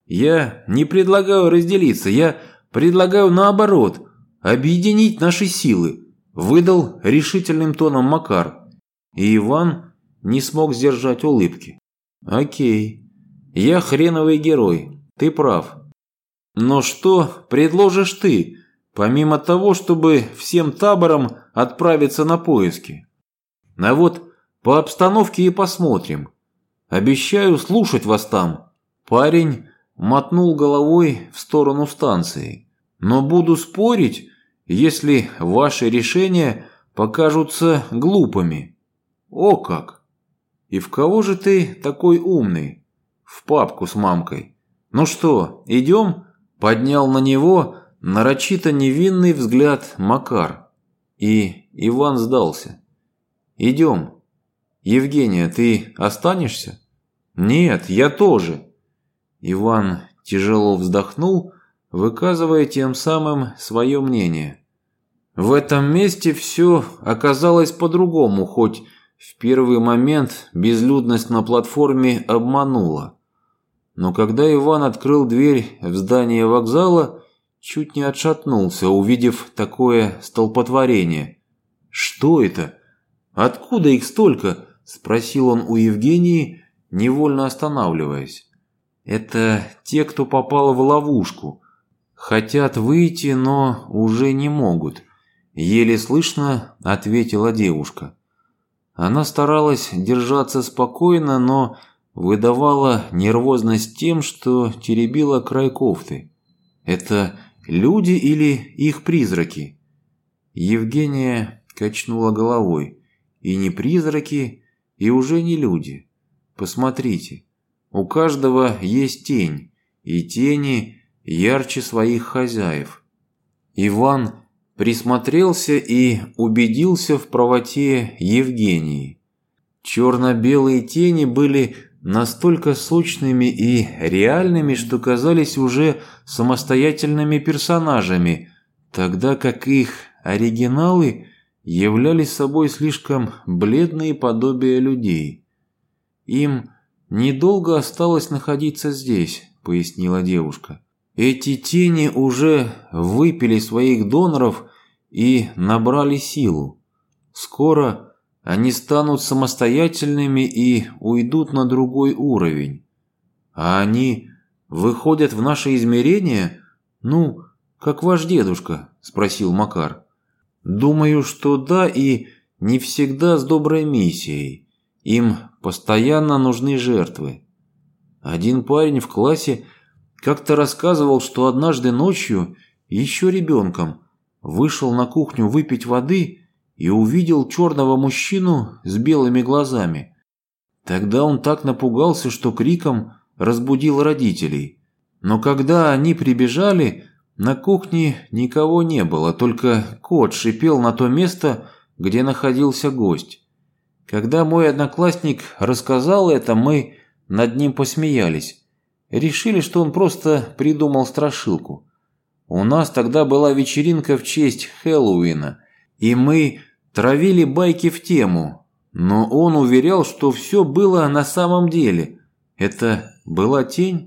Я не предлагаю разделиться, я предлагаю наоборот, объединить наши силы, выдал решительным тоном Макар. И Иван не смог сдержать улыбки. Окей, я хреновый герой, ты прав. Но что предложишь ты, помимо того, чтобы всем табором отправиться на поиски? А вот по обстановке и посмотрим. Обещаю слушать вас там. Парень мотнул головой в сторону станции. Но буду спорить, если ваши решения покажутся глупыми. О как! И в кого же ты такой умный? В папку с мамкой. Ну что, идем? Поднял на него нарочито невинный взгляд Макар. И Иван сдался. Идем. Евгения, ты останешься? Нет, я тоже. Иван тяжело вздохнул, выказывая тем самым свое мнение. В этом месте все оказалось по-другому, хоть в первый момент безлюдность на платформе обманула. Но когда Иван открыл дверь в здание вокзала, чуть не отшатнулся, увидев такое столпотворение. «Что это? Откуда их столько?» – спросил он у Евгении, невольно останавливаясь. «Это те, кто попал в ловушку. Хотят выйти, но уже не могут», – еле слышно ответила девушка. Она старалась держаться спокойно, но выдавала нервозность тем, что теребила край кофты. «Это люди или их призраки?» Евгения качнула головой. «И не призраки, и уже не люди. Посмотрите, у каждого есть тень, и тени ярче своих хозяев». Иван присмотрелся и убедился в правоте Евгении. Черно-белые тени были настолько сочными и реальными, что казались уже самостоятельными персонажами, тогда как их оригиналы являлись собой слишком бледные подобия людей. «Им недолго осталось находиться здесь», — пояснила девушка. «Эти тени уже выпили своих доноров и набрали силу. Скоро они станут самостоятельными и уйдут на другой уровень. А они выходят в наше измерение? Ну, как ваш дедушка?» – спросил Макар. «Думаю, что да, и не всегда с доброй миссией. Им постоянно нужны жертвы. Один парень в классе как-то рассказывал, что однажды ночью, еще ребенком, вышел на кухню выпить воды и увидел черного мужчину с белыми глазами. Тогда он так напугался, что криком разбудил родителей. Но когда они прибежали, на кухне никого не было, только кот шипел на то место, где находился гость. Когда мой одноклассник рассказал это, мы над ним посмеялись. Решили, что он просто придумал страшилку. У нас тогда была вечеринка в честь Хэллоуина, и мы травили байки в тему, но он уверял, что все было на самом деле. Это была тень?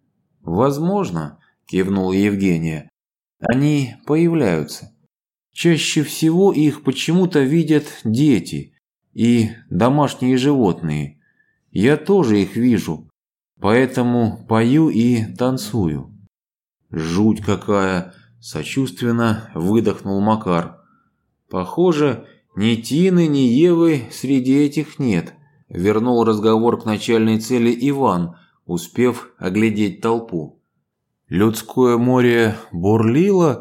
Возможно, кивнула Евгения. Они появляются. Чаще всего их почему-то видят дети и домашние животные. Я тоже их вижу. Поэтому пою и танцую». «Жуть какая!» – сочувственно выдохнул Макар. «Похоже, ни Тины, ни Евы среди этих нет», – вернул разговор к начальной цели Иван, успев оглядеть толпу. Людское море бурлило,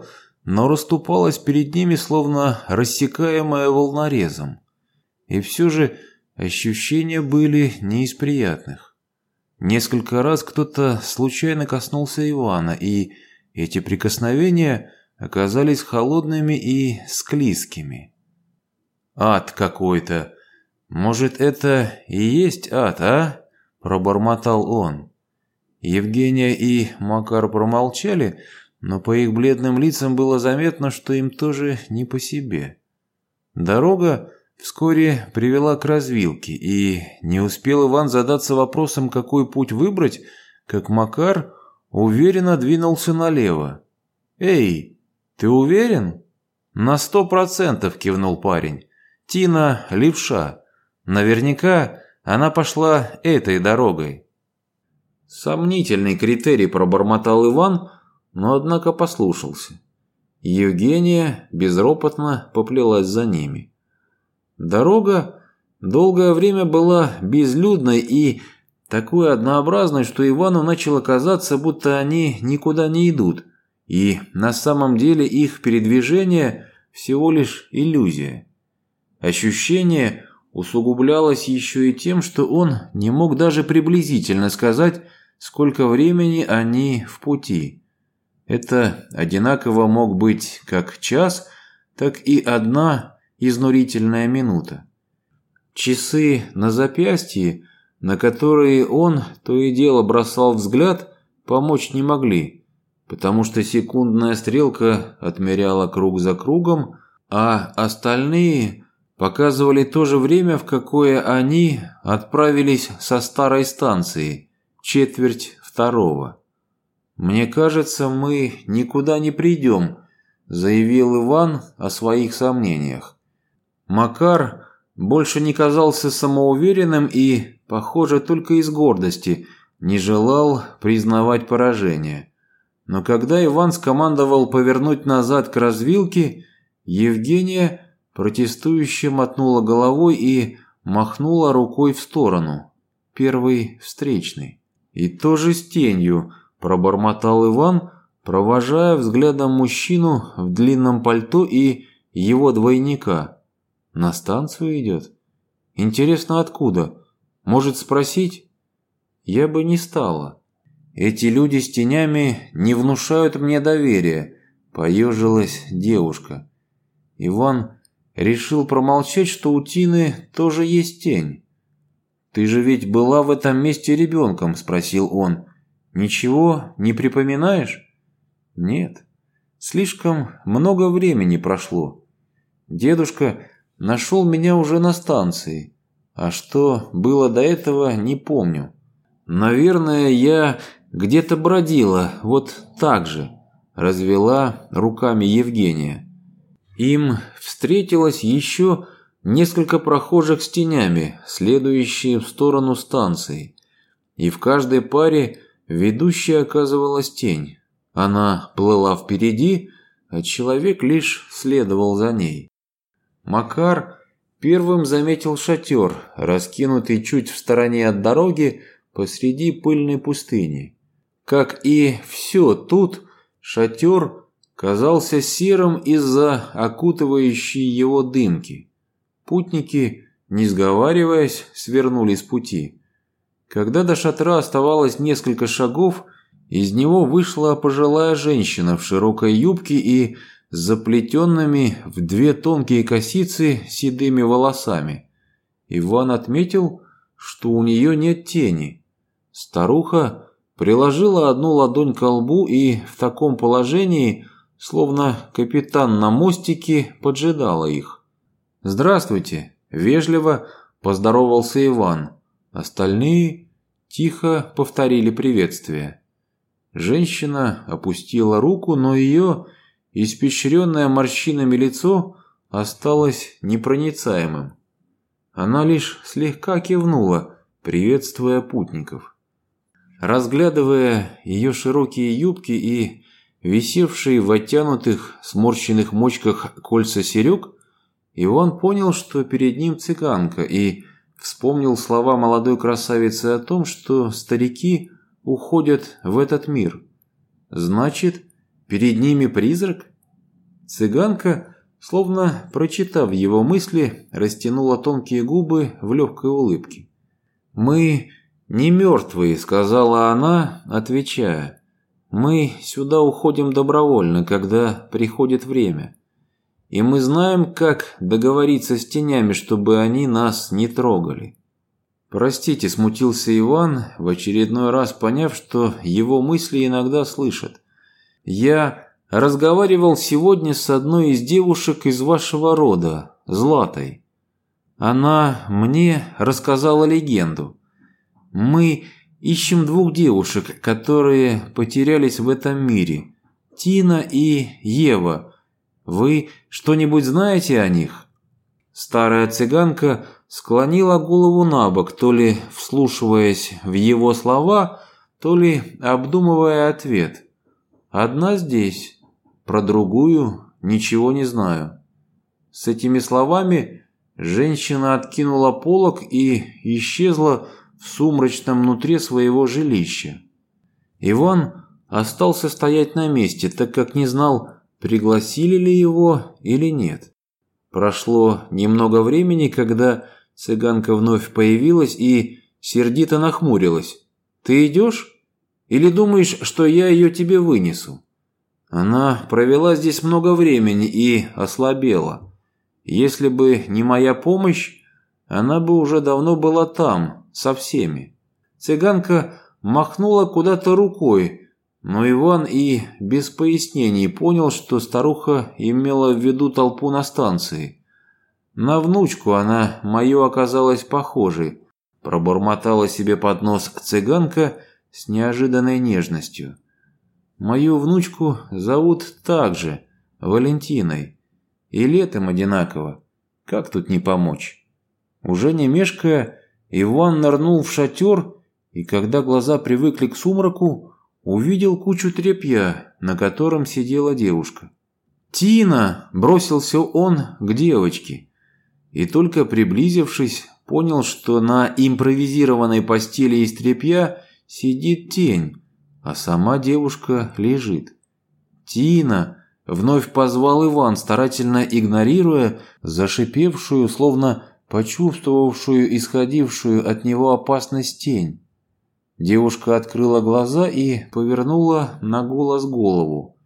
но расступалась перед ними, словно рассекаемая волнорезом. И все же ощущения были не из приятных. Несколько раз кто-то случайно коснулся Ивана, и эти прикосновения оказались холодными и склизкими. «Ад какой-то! Может, это и есть ад, а?» – пробормотал он. Евгения и Макар промолчали, но по их бледным лицам было заметно, что им тоже не по себе. Дорога вскоре привела к развилке, и не успел Иван задаться вопросом, какой путь выбрать, как Макар уверенно двинулся налево. «Эй, ты уверен?» «На 100% кивнул парень. «Тина левша. Наверняка она пошла этой дорогой». «Сомнительный критерий», – пробормотал Иван, но однако послушался. Евгения безропотно поплелась за ними. Дорога долгое время была безлюдной и такой однообразной, что Ивану начало казаться, будто они никуда не идут, и на самом деле их передвижение всего лишь иллюзия. Ощущение усугублялось еще и тем, что он не мог даже приблизительно сказать, сколько времени они в пути. Это одинаково мог быть как час, так и одна изнурительная минута. Часы на запястье, на которые он то и дело бросал взгляд, помочь не могли, потому что секундная стрелка отмеряла круг за кругом, а остальные показывали то же время, в какое они отправились со старой станции, 1:45. «Мне кажется, мы никуда не придем», – заявил Иван о своих сомнениях. Макар больше не казался самоуверенным и, похоже, только из гордости не желал признавать поражение. Но когда Иван скомандовал повернуть назад к развилке, Евгения протестующе мотнула головой и махнула рукой в сторону, первый встречный. «И тоже с тенью», – пробормотал Иван, провожая взглядом мужчину в длинном пальто и его двойника. «На станцию идет? Интересно, откуда? Может спросить?» «Я бы не стала. Эти люди с тенями не внушают мне доверия», – поежилась девушка. Иван решил промолчать, что у Тины тоже есть тень. «Ты же ведь была в этом месте ребенком?» – спросил он. «Ничего не припоминаешь?» «Нет. Слишком много времени прошло. Дедушка нашел меня уже на станции, а что было до этого, не помню. Наверное, я где-то бродила, вот так же», – развела руками Евгения. Им встретилось еще несколько прохожих с тенями, следующие в сторону станции, и в каждой паре ведущей оказывалась тень. Она плыла впереди, а человек лишь следовал за ней. Макар первым заметил шатер, раскинутый чуть в стороне от дороги посреди пыльной пустыни. Как и все тут, шатер казался серым из-за окутывающей его дымки. Путники, не сговариваясь, свернули с пути. Когда до шатра оставалось несколько шагов, из него вышла пожилая женщина в широкой юбке и с заплетенными в две тонкие косицы седыми волосами. Иван отметил, что у нее нет тени. Старуха приложила одну ладонь к лбу и в таком положении, словно капитан на мостике, поджидала их. «Здравствуйте!» – вежливо поздоровался Иван. Остальные тихо повторили приветствие. Женщина опустила руку, но ее испещренное морщинами лицо осталось непроницаемым. Она лишь слегка кивнула, приветствуя путников. Разглядывая ее широкие юбки и висевшие в оттянутых сморщенных мочках кольца серег, Иван понял, что перед ним цыганка, и вспомнил слова молодой красавицы о том, что старики уходят в этот мир. Значит, перед ними призрак? Цыганка, словно прочитав его мысли, растянула тонкие губы в легкой улыбке. «Мы не мертвые», — сказала она, отвечая. «Мы сюда уходим добровольно, когда приходит время. И мы знаем, как договориться с тенями, чтобы они нас не трогали». «Простите», — смутился Иван, в очередной раз поняв, что его мысли иногда слышат. «Я разговаривал сегодня с одной из девушек из вашего рода, Златой. Она мне рассказала легенду. Мы ищем двух девушек, которые потерялись в этом мире. Тина и Ева. Вы что-нибудь знаете о них?» Старая цыганка склонила голову набок, то ли вслушиваясь в его слова, то ли обдумывая ответ. «Одна здесь, про другую ничего не знаю». С этими словами женщина откинула полог и исчезла в сумрачном нутре своего жилища. Иван остался стоять на месте, так как не знал, пригласили ли его или нет. Прошло немного времени, когда цыганка вновь появилась и сердито нахмурилась. «Ты идешь? Или думаешь, что я ее тебе вынесу?» Она провела здесь много времени и ослабела. Если бы не моя помощь, она бы уже давно была там, со всеми. Цыганка махнула куда-то рукой, но Иван и без пояснений понял, что старуха имела в виду толпу на станции. На внучку она мою оказалась похожей, пробормотала себе под нос цыганка с неожиданной нежностью. Мою внучку зовут также Валентиной, и летом одинаково. Как тут не помочь? Уже не мешкая, Иван нырнул в шатер, и когда глаза привыкли к сумраку, увидел кучу тряпья, на котором сидела девушка. «Тина!» – бросился он к девочке, и только приблизившись, понял, что на импровизированной постели из тряпья сидит тень, а сама девушка лежит. «Тина!» – вновь позвал Иван, старательно игнорируя зашипевшую, словно почувствовавшую исходившую от него опасность тень. Девушка открыла глаза и повернула на голос голову.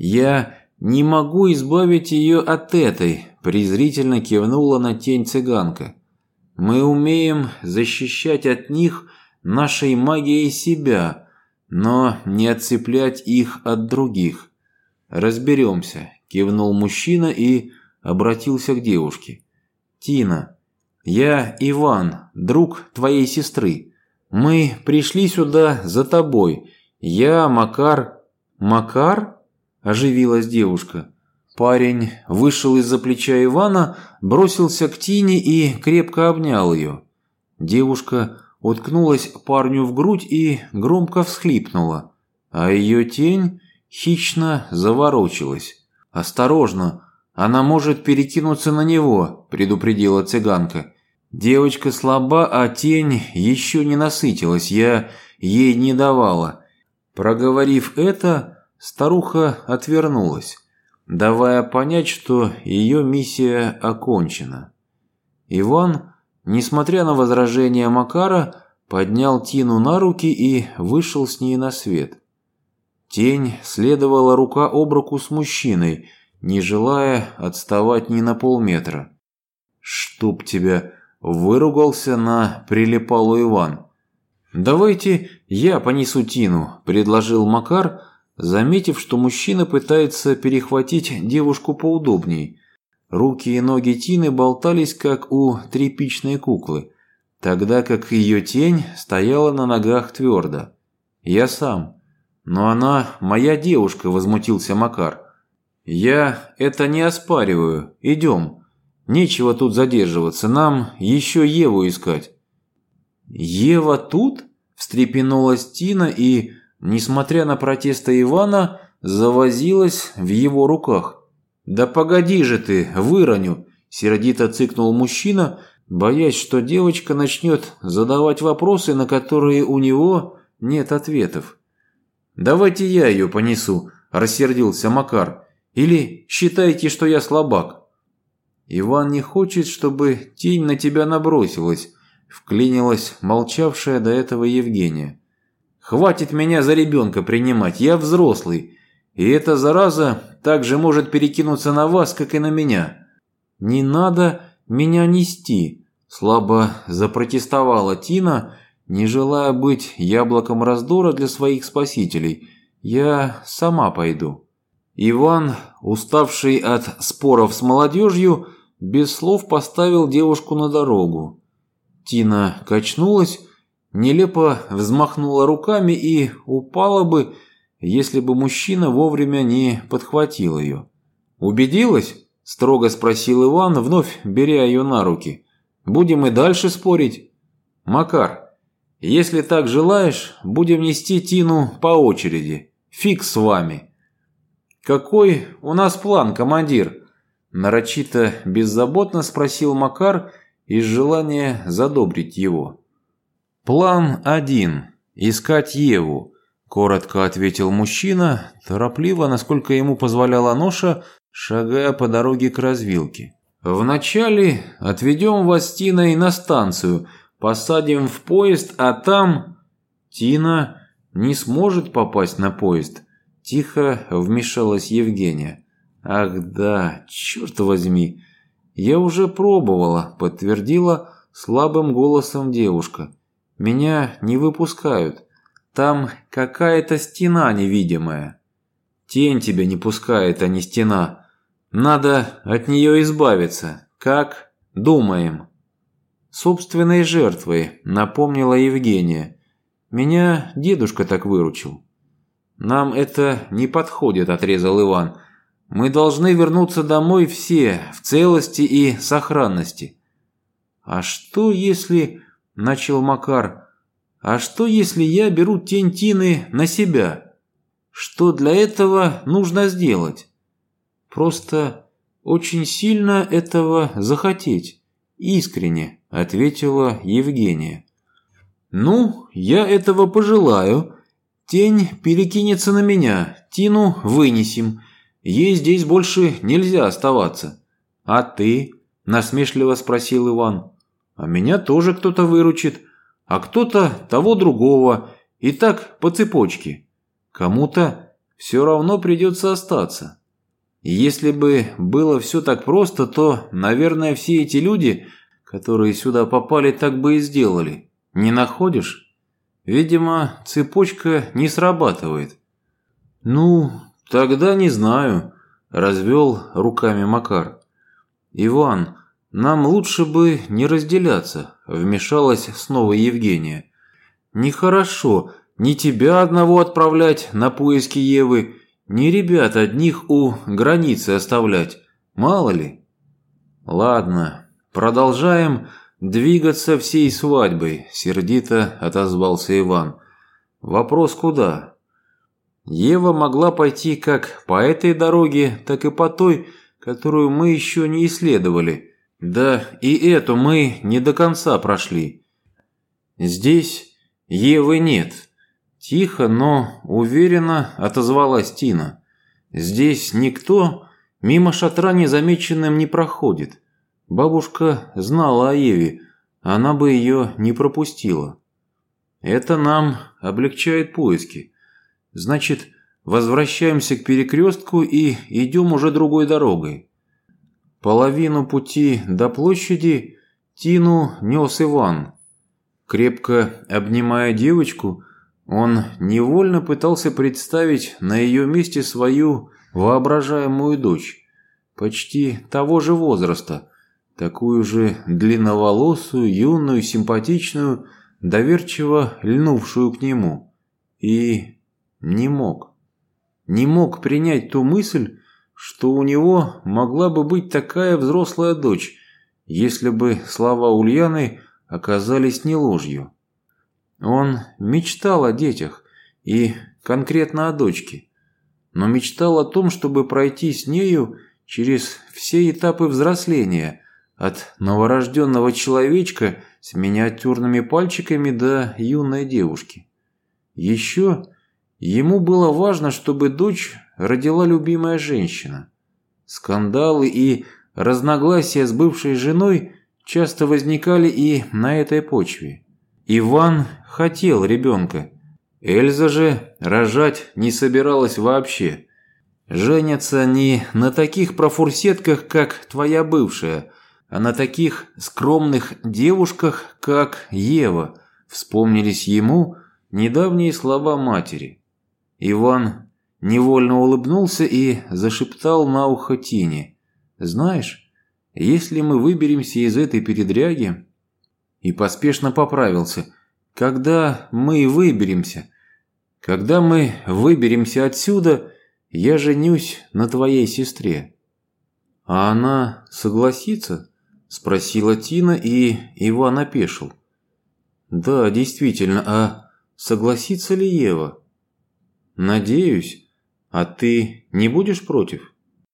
«Я не могу избавить ее от этой», – презрительно кивнула на тень цыганка. «Мы умеем защищать от них нашей магией себя, но не отцеплять их от других. Разберемся», – кивнул мужчина и обратился к девушке. «Тина, я Иван, друг твоей сестры. Мы пришли сюда за тобой. Я Макар». «Макар?» – оживилась девушка. Парень вышел из-за плеча Ивана, бросился к Тине и крепко обнял ее. Девушка уткнулась парню в грудь и громко всхлипнула, а ее тень хищно заворочилась. «Осторожно, она может перекинуться на него», – предупредила цыганка. «Девочка слаба, а тень еще не насытилась, я ей не давала». Проговорив это, старуха отвернулась, давая понять, что ее миссия окончена. Иван, несмотря на возражения Макара, поднял Тину на руки и вышел с ней на свет. Тень следовала рука об руку с мужчиной, не желая отставать ни на полметра. «Чтоб тебя!» – выругался на прилипалу Иван. «Давайте я понесу Тину», – предложил Макар, заметив, что мужчина пытается перехватить девушку поудобней. Руки и ноги Тины болтались, как у тряпичной куклы, тогда как ее тень стояла на ногах твердо. «Я сам». «Но она моя девушка», – возмутился Макар. «Я это не оспариваю. Идем. Нечего тут задерживаться, нам еще Еву искать». «Ева тут?» – встрепенулась Тина и, несмотря на протесты Ивана, завозилась в его руках. «Да погоди же ты, выроню!» – сердито цыкнул мужчина, боясь, что девочка начнет задавать вопросы, на которые у него нет ответов. «Давайте я ее понесу», – рассердился Макар. Или считаете, что я слабак?» «Иван не хочет, чтобы тень на тебя набросилась», – вклинилась молчавшая до этого Евгения. «Хватит меня за ребенка принимать, я взрослый, и эта зараза также может перекинуться на вас, как и на меня». «Не надо меня нести», – слабо запротестовала Тина, не желая быть яблоком раздора для своих спасителей. «Я сама пойду». Иван, уставший от споров с молодежью, без слов поставил девушку на дорогу. Тина качнулась, нелепо взмахнула руками и упала бы, если бы мужчина вовремя не подхватил ее. «Убедилась?» – строго спросил Иван, вновь беря ее на руки. «Будем и дальше спорить?» «Макар, если так желаешь, будем нести Тину по очереди. Фиг с вами». «Какой у нас план, командир?» – нарочито беззаботно спросил Макар из желания задобрить его. «План 1. Искать Еву», – коротко ответил мужчина, торопливо, насколько ему позволяла ноша, шагая по дороге к развилке. «Вначале отведем вас с Тиной на станцию, посадим в поезд, а там...» «Тина не сможет попасть на поезд», – тихо вмешалась Евгения. «Ах да, черт возьми, я уже пробовала», – подтвердила слабым голосом девушка. «Меня не выпускают. Там какая-то стена невидимая». «Тень тебя не пускает, а не стена. Надо от нее избавиться. Как? Думаем». «Собственной жертвой», – напомнила Евгения. «Меня дедушка так выручил». «Нам это не подходит», – отрезал Иван. «Мы должны вернуться домой все, в целости и сохранности». «А что если...» – начал Макар. «А что если я беру тень Тины на себя? Что для этого нужно сделать?» «Просто очень сильно этого захотеть. Искренне», – ответила Евгения. «Ну, я этого пожелаю. Тень перекинется на меня, Тину вынесем. Ей здесь больше нельзя оставаться». «А ты?» – насмешливо спросил Иван. «А меня тоже кто-то выручит, а кто-то того другого, и так по цепочке. Кому-то все равно придется остаться». Если бы было все так просто, то, наверное, все эти люди, которые сюда попали, так бы и сделали. Не находишь? Видимо, цепочка не срабатывает. «Ну, тогда не знаю», – развел руками Макар. «Иван, нам лучше бы не разделяться», – вмешалась снова Евгения. «Нехорошо ни тебя одного отправлять на поиски Евы, ни ребят одних у границы оставлять. Мало ли». «Ладно, продолжаем двигаться всей свадьбой», – сердито отозвался Иван. «Вопрос куда?» Ева могла пойти как по этой дороге, так и по той, которую мы еще не исследовали. Да и эту мы не до конца прошли. «Здесь Евы нет», – тихо, но уверенно отозвалась Тина. «Здесь никто мимо шатра незамеченным не проходит. Бабушка знала о Еве, она бы ее не пропустила. Это нам облегчает поиски. Значит, возвращаемся к перекрестку и идем уже другой дорогой». Половину пути до площади Тину нес Иван. Крепко обнимая девочку, он невольно пытался представить на ее месте свою воображаемую дочь, почти того же возраста, такую же длинноволосую, юную, симпатичную, доверчиво льнувшую к нему. И не мог. Не мог принять ту мысль, что у него могла бы быть такая взрослая дочь, если бы слова Ульяны оказались не ложью. Он мечтал о детях, и конкретно о дочке, но мечтал о том, чтобы пройти с нею через все этапы взросления, от новорожденного человечка с миниатюрными пальчиками до юной девушки. Еще ему было важно, чтобы дочь родила любимая женщина. Скандалы и разногласия с бывшей женой часто возникали и на этой почве. Иван хотел ребенка. Эльза же рожать не собиралась вообще. Женятся не на таких профурсетках, как твоя бывшая, а на таких скромных девушках, как Ева, вспомнились ему недавние слова матери. Иван невольно улыбнулся и зашептал на ухо Тине: «Знаешь, если мы выберемся из этой передряги...» И поспешно поправился: «Когда мы выберемся отсюда, я женюсь на твоей сестре». «А она согласится?» – спросила Тина, и Иван опешил. «Да, действительно, а согласится ли Ева?» «Надеюсь. А ты не будешь против?»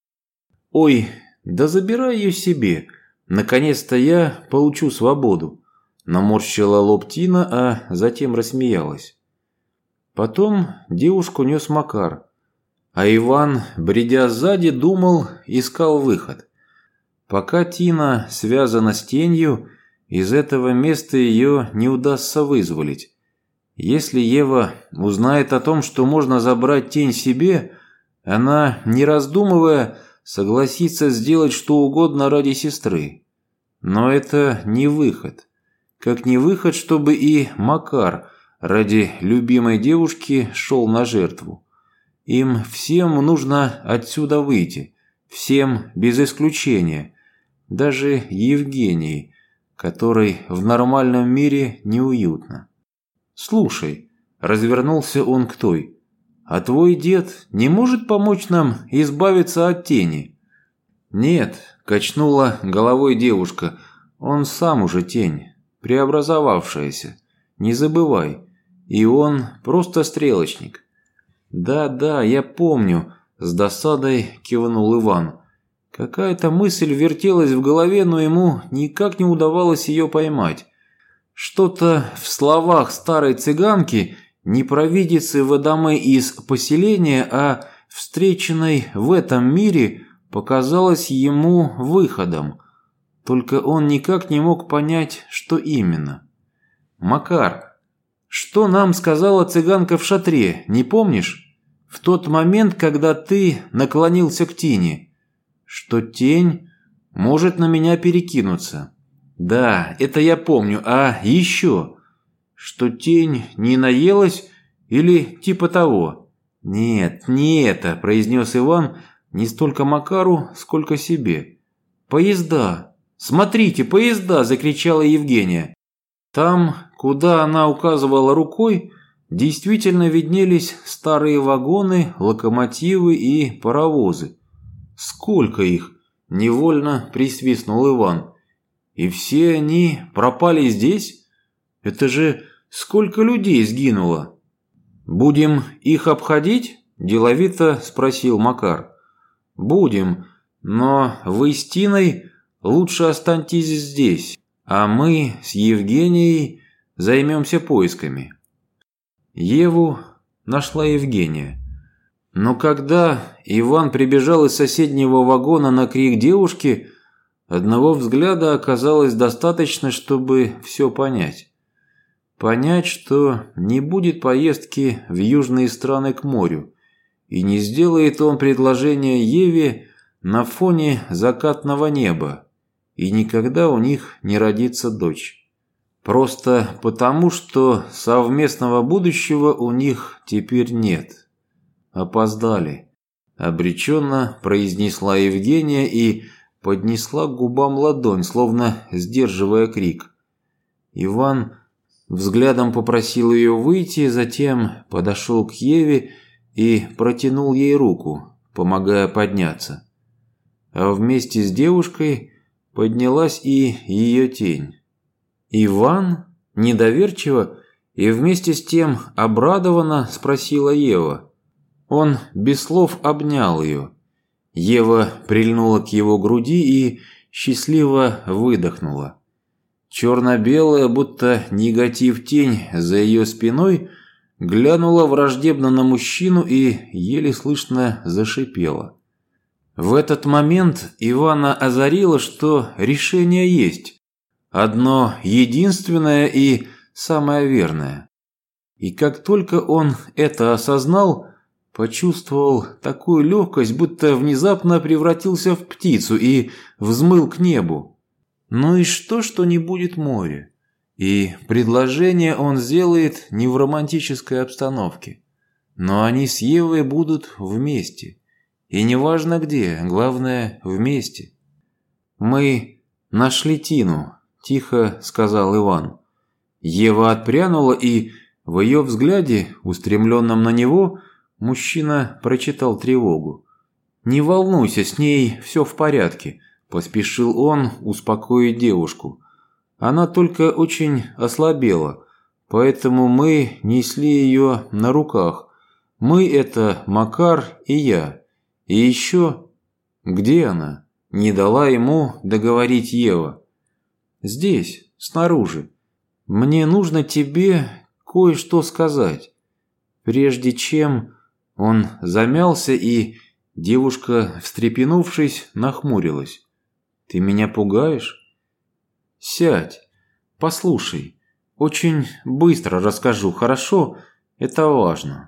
«Ой, да забирай ее себе. Наконец-то я получу свободу», – наморщила лоб Тина, а затем рассмеялась. Потом девушку нес Макар, а Иван, бредя сзади, думал, искал выход. Пока Тина связана с тенью, из этого места ее не удастся вызволить. Если Ева узнает о том, что можно забрать тень себе, она, не раздумывая, согласится сделать что угодно ради сестры. Но это не выход. Как не выход, чтобы и Макар ради любимой девушки шел на жертву. Им всем нужно отсюда выйти. Всем без исключения. Даже Евгении, которой в нормальном мире неуютно. «Слушай», – развернулся он к той, – «а твой дед не может помочь нам избавиться от тени?» «Нет», – качнула головой девушка, – «он сам уже тень, преобразовавшаяся. Не забывай. И он просто стрелочник». «Да, я помню», – с досадой кивнул Иван. Какая-то мысль вертелась в голове, но ему никак не удавалось ее поймать. Что-то в словах старой цыганки, не провидицы Вадамы из поселения, а встреченной в этом мире, показалось ему выходом. Только он никак не мог понять, что именно. «Макар, что нам сказала цыганка в шатре, не помнишь? В тот момент, когда ты наклонился к Тине. Что тень может на меня перекинуться. Да, это я помню. А еще, что тень не наелась или типа того. Нет, не это, произнес Иван не столько Макару, сколько себе. Поезда. Смотрите, поезда, закричала Евгения. Там, куда она указывала рукой, действительно виднелись старые вагоны, локомотивы и паровозы. «Сколько их?» – невольно присвистнул Иван. «И все они пропали здесь? Это же сколько людей сгинуло!» «Будем их обходить?» – деловито спросил Макар. «Будем, но вы с Тиной лучше останьтесь здесь, а мы с Евгенией займемся поисками». Еву нашла Евгения. Но когда Иван прибежал из соседнего вагона на крик девушки, одного взгляда оказалось достаточно, чтобы все понять. Понять, что не будет поездки в южные страны к морю, и не сделает он предложение Еве на фоне закатного неба, и никогда у них не родится дочь. Просто потому, что совместного будущего у них теперь нет. «Опоздали», – обреченно произнесла Евгения и поднесла к губам ладонь, словно сдерживая крик. Иван взглядом попросил ее выйти, затем подошел к Еве и протянул ей руку, помогая подняться. А вместе с девушкой поднялась и ее тень. «Иван?» – недоверчиво и вместе с тем обрадованно спросила Ева. Он без слов обнял ее. Ева прильнула к его груди и счастливо выдохнула. Черно-белая, будто негатив тень за ее спиной, глянула враждебно на мужчину и еле слышно зашипела. В этот момент Ивана озарило, что решение есть. Одно единственное и самое верное. И как только он это осознал, почувствовал такую легкость, будто внезапно превратился в птицу и взмыл к небу. Ну и что не будет море? И предложение он сделает не в романтической обстановке. Но они с Евой будут вместе. И неважно где, главное вместе. «Мы нашли Тину», – тихо сказал Иван. Ева отпрянула, и в ее взгляде, устремленном на него, мужчина прочитал тревогу. «Не волнуйся, с ней все в порядке», – поспешил он успокоить девушку. «Она только очень ослабела, поэтому мы несли ее на руках. Мы – это Макар и я. И еще...» «Где она?» – не дала ему договорить Ева. «Здесь, снаружи. Мне нужно тебе кое-что сказать». Прежде чем он замялся, и девушка, встрепенувшись, нахмурилась. «Ты меня пугаешь?» «Сядь, послушай. Очень быстро расскажу, хорошо? Это важно».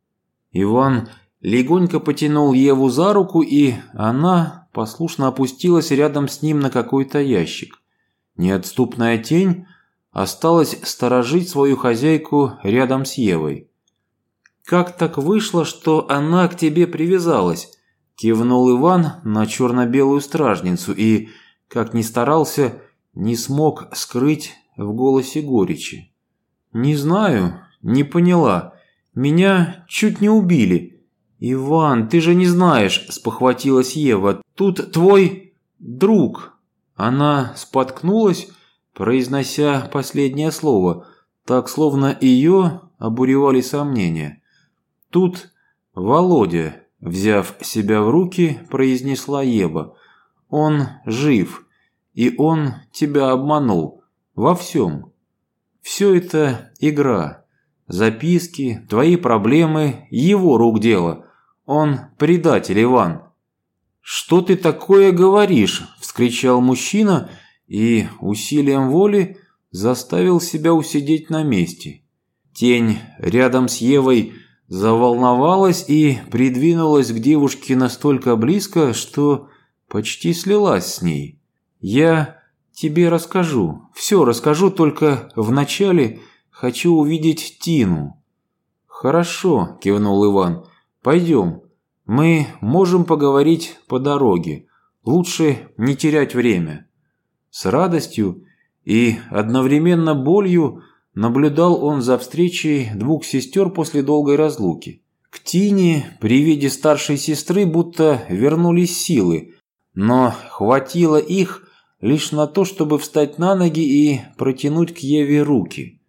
Иван легонько потянул Еву за руку, и она послушно опустилась рядом с ним на какой-то ящик. Неотступная тень осталась сторожить свою хозяйку рядом с Евой. «Как так вышло, что она к тебе привязалась?» – кивнул Иван на черно-белую стражницу и, как ни старался, не смог скрыть в голосе горечи. «Не знаю, не поняла. Меня чуть не убили». «Иван, ты же не знаешь», – спохватилась Ева. «Тут твой друг». Она споткнулась, произнося последнее слово, так словно ее обуревали сомнения. «Тут Володя», – взяв себя в руки, произнесла Ева. «Он жив, и он тебя обманул во всем. Все это игра, записки, твои проблемы, его рук дело. Он предатель, Иван». «Что ты такое говоришь?» – вскричал мужчина и усилием воли заставил себя усидеть на месте. Тень рядом с Евой заволновалась и придвинулась к девушке настолько близко, что почти слилась с ней. «Я тебе расскажу, все расскажу, только вначале хочу увидеть Тину». «Хорошо», – кивнул Иван, – «пойдем. Мы можем поговорить по дороге. Лучше не терять время». С радостью и одновременно болью наблюдал он за встречей двух сестер после долгой разлуки. К Тине при виде старшей сестры будто вернулись силы, но хватило их лишь на то, чтобы встать на ноги и протянуть к Еве руки.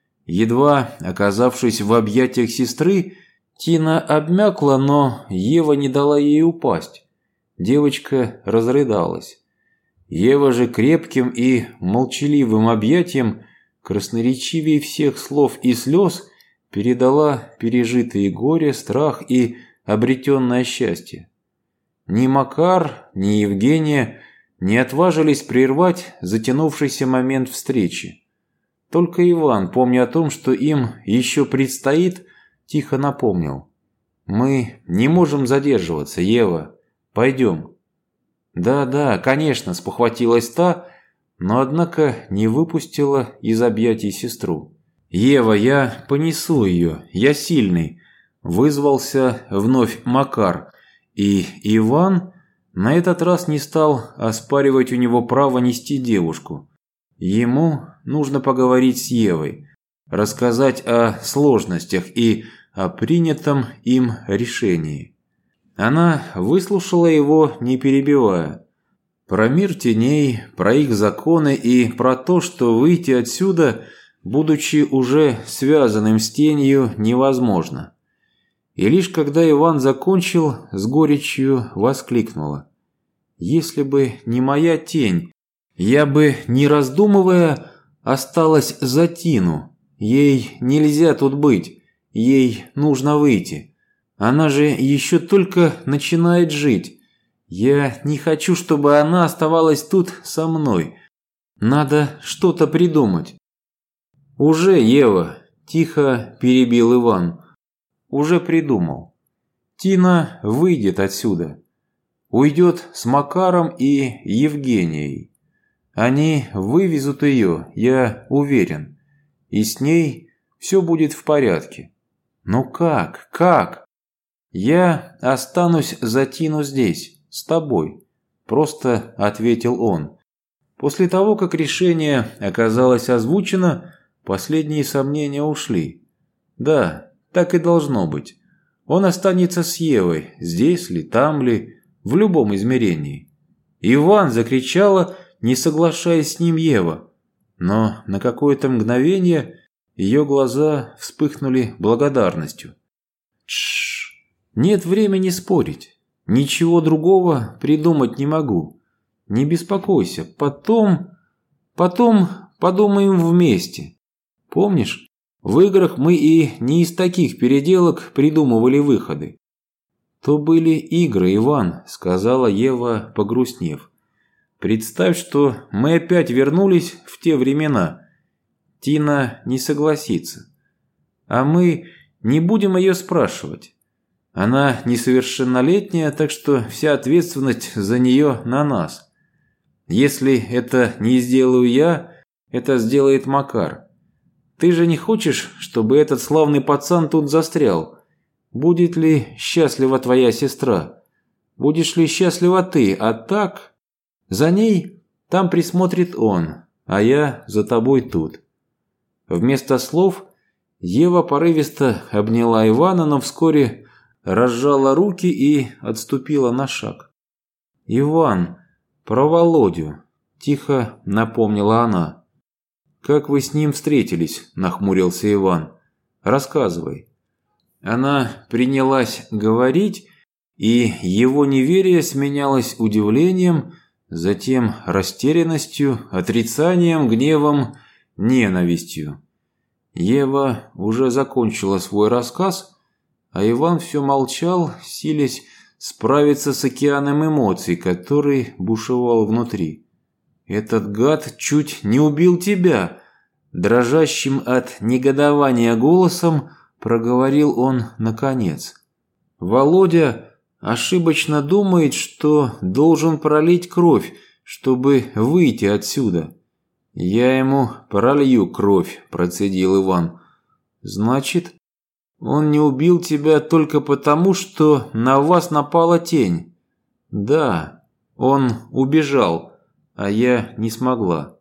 Едва оказавшись в объятиях сестры, Тина обмякла, но Ева не дала ей упасть. Девочка разрыдалась. Ева же крепким и молчаливым объятием, красноречивее всех слов и слез, передала пережитые горе, страх и обретенное счастье. Ни Макар, ни Евгения не отважились прервать затянувшийся момент встречи. Только Иван, помня о том, что им еще предстоит, тихо напомнил: «Мы не можем задерживаться, Ева. Пойдем». «Да, конечно», – спохватилась та, но однако не выпустила из объятий сестру. «Ева, я понесу ее, я сильный», – вызвался вновь Макар, и Иван на этот раз не стал оспаривать у него право нести девушку. Ему нужно поговорить с Евой, рассказать о сложностях и о принятом им решении. Она выслушала его, не перебивая. Про мир теней, про их законы и про то, что выйти отсюда, будучи уже связанным с тенью, невозможно. И лишь когда Иван закончил, с горечью воскликнула: «Если бы не моя тень, я бы, не раздумывая, осталась за Тину. Ей нельзя тут быть. Ей нужно выйти. Она же еще только начинает жить. Я не хочу, чтобы она оставалась тут со мной. Надо что-то придумать». «Уже, Ева», – тихо перебил Иван. «Уже придумал. Тина выйдет отсюда. Уйдет с Макаром и Евгенией. Они вывезут ее, я уверен. И с ней все будет в порядке. Но как? Как? Я останусь за Тину здесь, с тобой», – просто ответил он. После того, как решение оказалось озвучено, последние сомнения ушли. Да, так и должно быть. Он останется с Евой, здесь ли, там ли, в любом измерении. «Иван!» – закричала, не соглашаясь с ним Ева. Но на какое-то мгновение ее глаза вспыхнули благодарностью. «Тш! Нет времени спорить. Ничего другого придумать не могу. Не беспокойся, потом подумаем вместе. Помнишь, в играх мы и не из таких переделок придумывали выходы». «То были игры, Иван», – сказала Ева, погрустнев. «Представь, что мы опять вернулись в те времена. Тина не согласится. А мы не будем ее спрашивать. Она несовершеннолетняя, так что вся ответственность за нее на нас. Если это не сделаю я, это сделает Макар. Ты же не хочешь, чтобы этот славный пацан тут застрял? Будет ли счастлива твоя сестра? Будешь ли счастлива ты? А так, за ней там присмотрит он, а я за тобой тут». Вместо слов Ева порывисто обняла Ивана, но вскоре разжала руки и отступила на шаг. «Иван, про Володю», – тихо напомнила она. «Как вы с ним встретились?» – нахмурился Иван. «Рассказывай». Она принялась говорить, и его неверие сменялось удивлением, затем растерянностью, отрицанием, гневом, ненавистью. Ева уже закончила свой рассказ, а Иван все молчал, силясь справиться с океаном эмоций, который бушевал внутри. «Этот гад чуть не убил тебя!» Дрожащим от негодования голосом проговорил он наконец. «Володя ошибочно думает, что должен пролить кровь, чтобы выйти отсюда». «Я ему пролью кровь», – процедил Иван. «Значит, он не убил тебя только потому, что на вас напала тень?» «Да, он убежал, а я не смогла».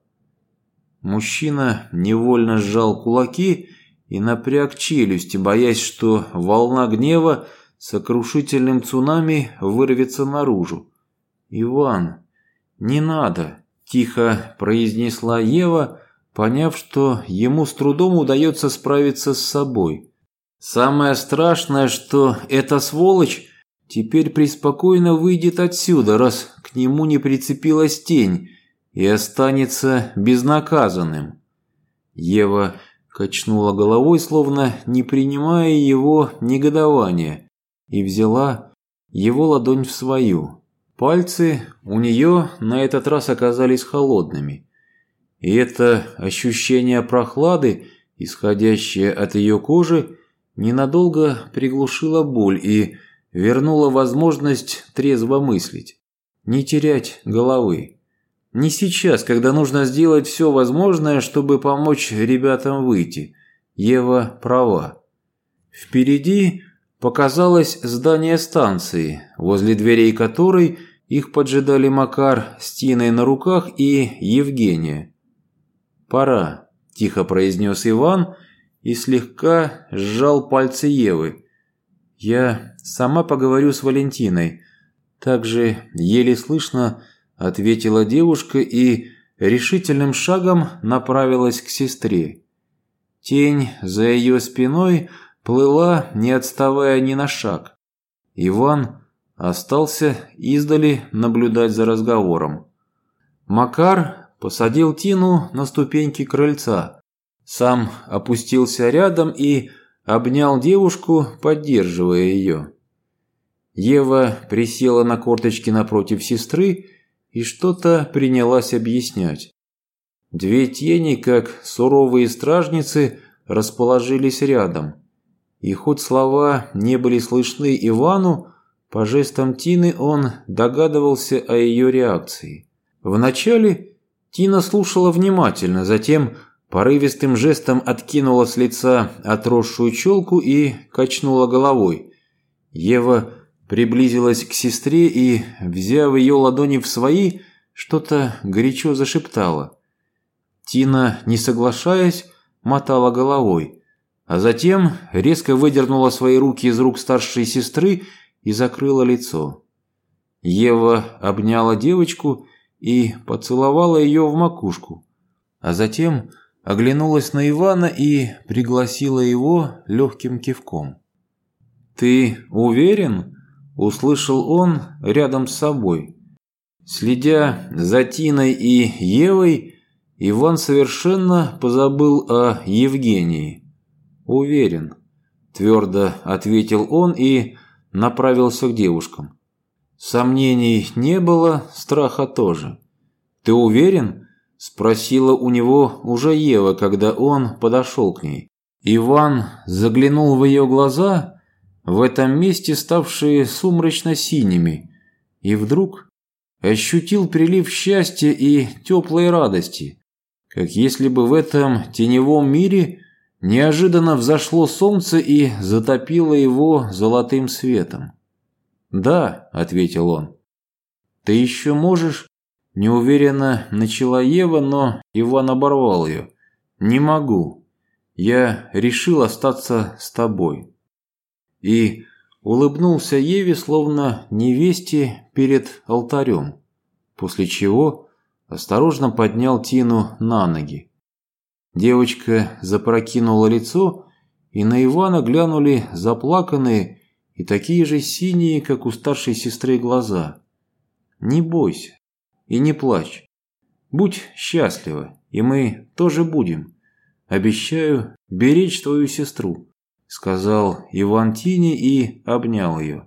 Мужчина невольно сжал кулаки и напряг челюсти, боясь, что волна гнева сокрушительным цунами вырвется наружу. «Иван, не надо», – тихо произнесла Ева, поняв, что ему с трудом удается справиться с собой. «Самое страшное, что эта сволочь теперь преспокойно выйдет отсюда, раз к нему не прицепилась тень, и останется безнаказанным». Ева качнула головой, словно не принимая его негодования, и взяла его ладонь в свою. Пальцы у нее на этот раз оказались холодными. И это ощущение прохлады, исходящее от ее кожи, ненадолго приглушило боль и вернуло возможность трезво мыслить, не терять головы. Не сейчас, когда нужно сделать все возможное, чтобы помочь ребятам выйти. Ева права. Впереди показалось здание станции, возле дверей которой их поджидали Макар с Тиной на руках и Евгения. «Пора», – тихо произнес Иван и слегка сжал пальцы Евы. «Я сама поговорю с Валентиной». Также еле слышно ответила девушка и решительным шагом направилась к сестре. Тень за ее спиной плыла, не отставая ни на шаг. Иван остался издали наблюдать за разговором. Макар посадил Тину на ступеньки крыльца, сам опустился рядом и обнял девушку, поддерживая ее. Ева присела на корточки напротив сестры и что-то принялась объяснять. Две тени, как суровые стражницы, расположились рядом. И хоть слова не были слышны Ивану, по жестам Тины он догадывался о ее реакции. Вначале Тина слушала внимательно, затем порывистым жестом откинула с лица отросшую челку и качнула головой. Ева приблизилась к сестре и, взяв ее ладони в свои, что-то горячо зашептала. Тина, не соглашаясь, мотала головой, а затем резко выдернула свои руки из рук старшей сестры и закрыла лицо. Ева обняла девочку и поцеловала ее в макушку, а затем оглянулась на Ивана и пригласила его легким кивком. «Ты уверен?» – услышал он рядом с собой. Следя за Тиной и Евой, Иван совершенно позабыл о Евгении. «Уверен», – твердо ответил он и направился к девушкам. Сомнений не было, страха тоже. «Ты уверен?» – спросила у него уже Ева, когда он подошел к ней. Иван заглянул в ее глаза, в этом месте ставшие сумрачно-синими, и вдруг ощутил прилив счастья и теплой радости, как если бы в этом теневом мире неожиданно взошло солнце и затопило его золотым светом. «Да», – ответил он. «Ты еще можешь?» – неуверенно начала Ева, но Иван оборвал ее. «Не могу. Я решил остаться с тобой». И улыбнулся Еве, словно невесте перед алтарем, после чего осторожно поднял Тину на ноги. Девочка запрокинула лицо, и на Ивана глянули заплаканные и такие же синие, как у старшей сестры, глаза. «Не бойся и не плачь. Будь счастлива, и мы тоже будем. Обещаю беречь твою сестру», – сказал Иван Тине и обнял ее.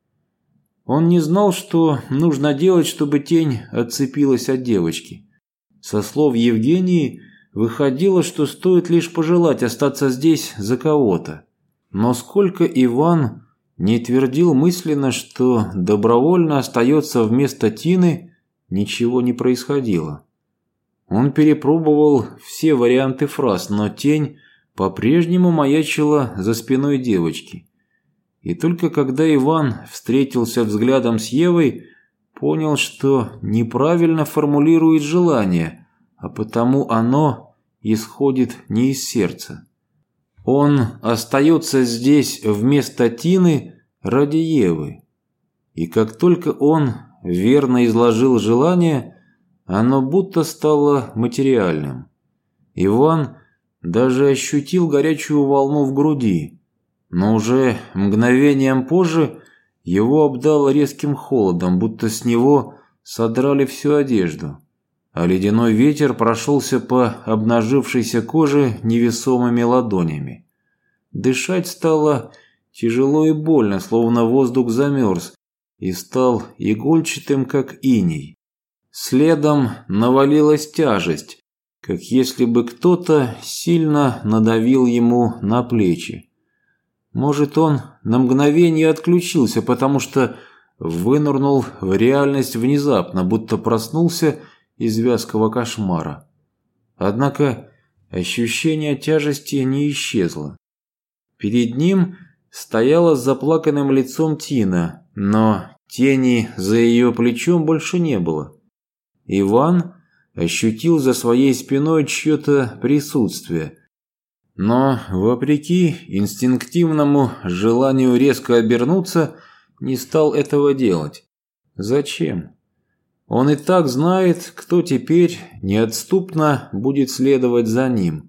Он не знал, что нужно делать, чтобы тень отцепилась от девочки. Со слов Евгении выходило, что стоит лишь пожелать остаться здесь за кого-то. Но сколько Иван не твердил мысленно, что добровольно остается вместо Тины, ничего не происходило. Он перепробовал все варианты фраз, но тень по-прежнему маячила за спиной девочки. И только когда Иван встретился взглядом с Евой, понял, что неправильно формулирует желание, а потому оно исходит не из сердца. Он остается здесь вместо Тины ради Евы. И как только он верно изложил желание, оно будто стало материальным. Иван даже ощутил горячую волну в груди, но уже мгновением позже его обдало резким холодом, будто с него содрали всю одежду, а ледяной ветер прошелся по обнажившейся коже невесомыми ладонями. Дышать стало тяжело и больно, словно воздух замерз и стал игольчатым, как иней. Следом навалилась тяжесть, как если бы кто-то сильно надавил ему на плечи. Может, он на мгновение отключился, потому что вынырнул в реальность внезапно, будто проснулся из вязкого кошмара. Однако ощущение тяжести не исчезло. Перед ним стояла с заплаканным лицом Тина, но тени за ее плечом больше не было. Иван ощутил за своей спиной чье-то присутствие, но, вопреки инстинктивному желанию резко обернуться, не стал этого делать. Зачем? Он и так знает, кто теперь неотступно будет следовать за ним.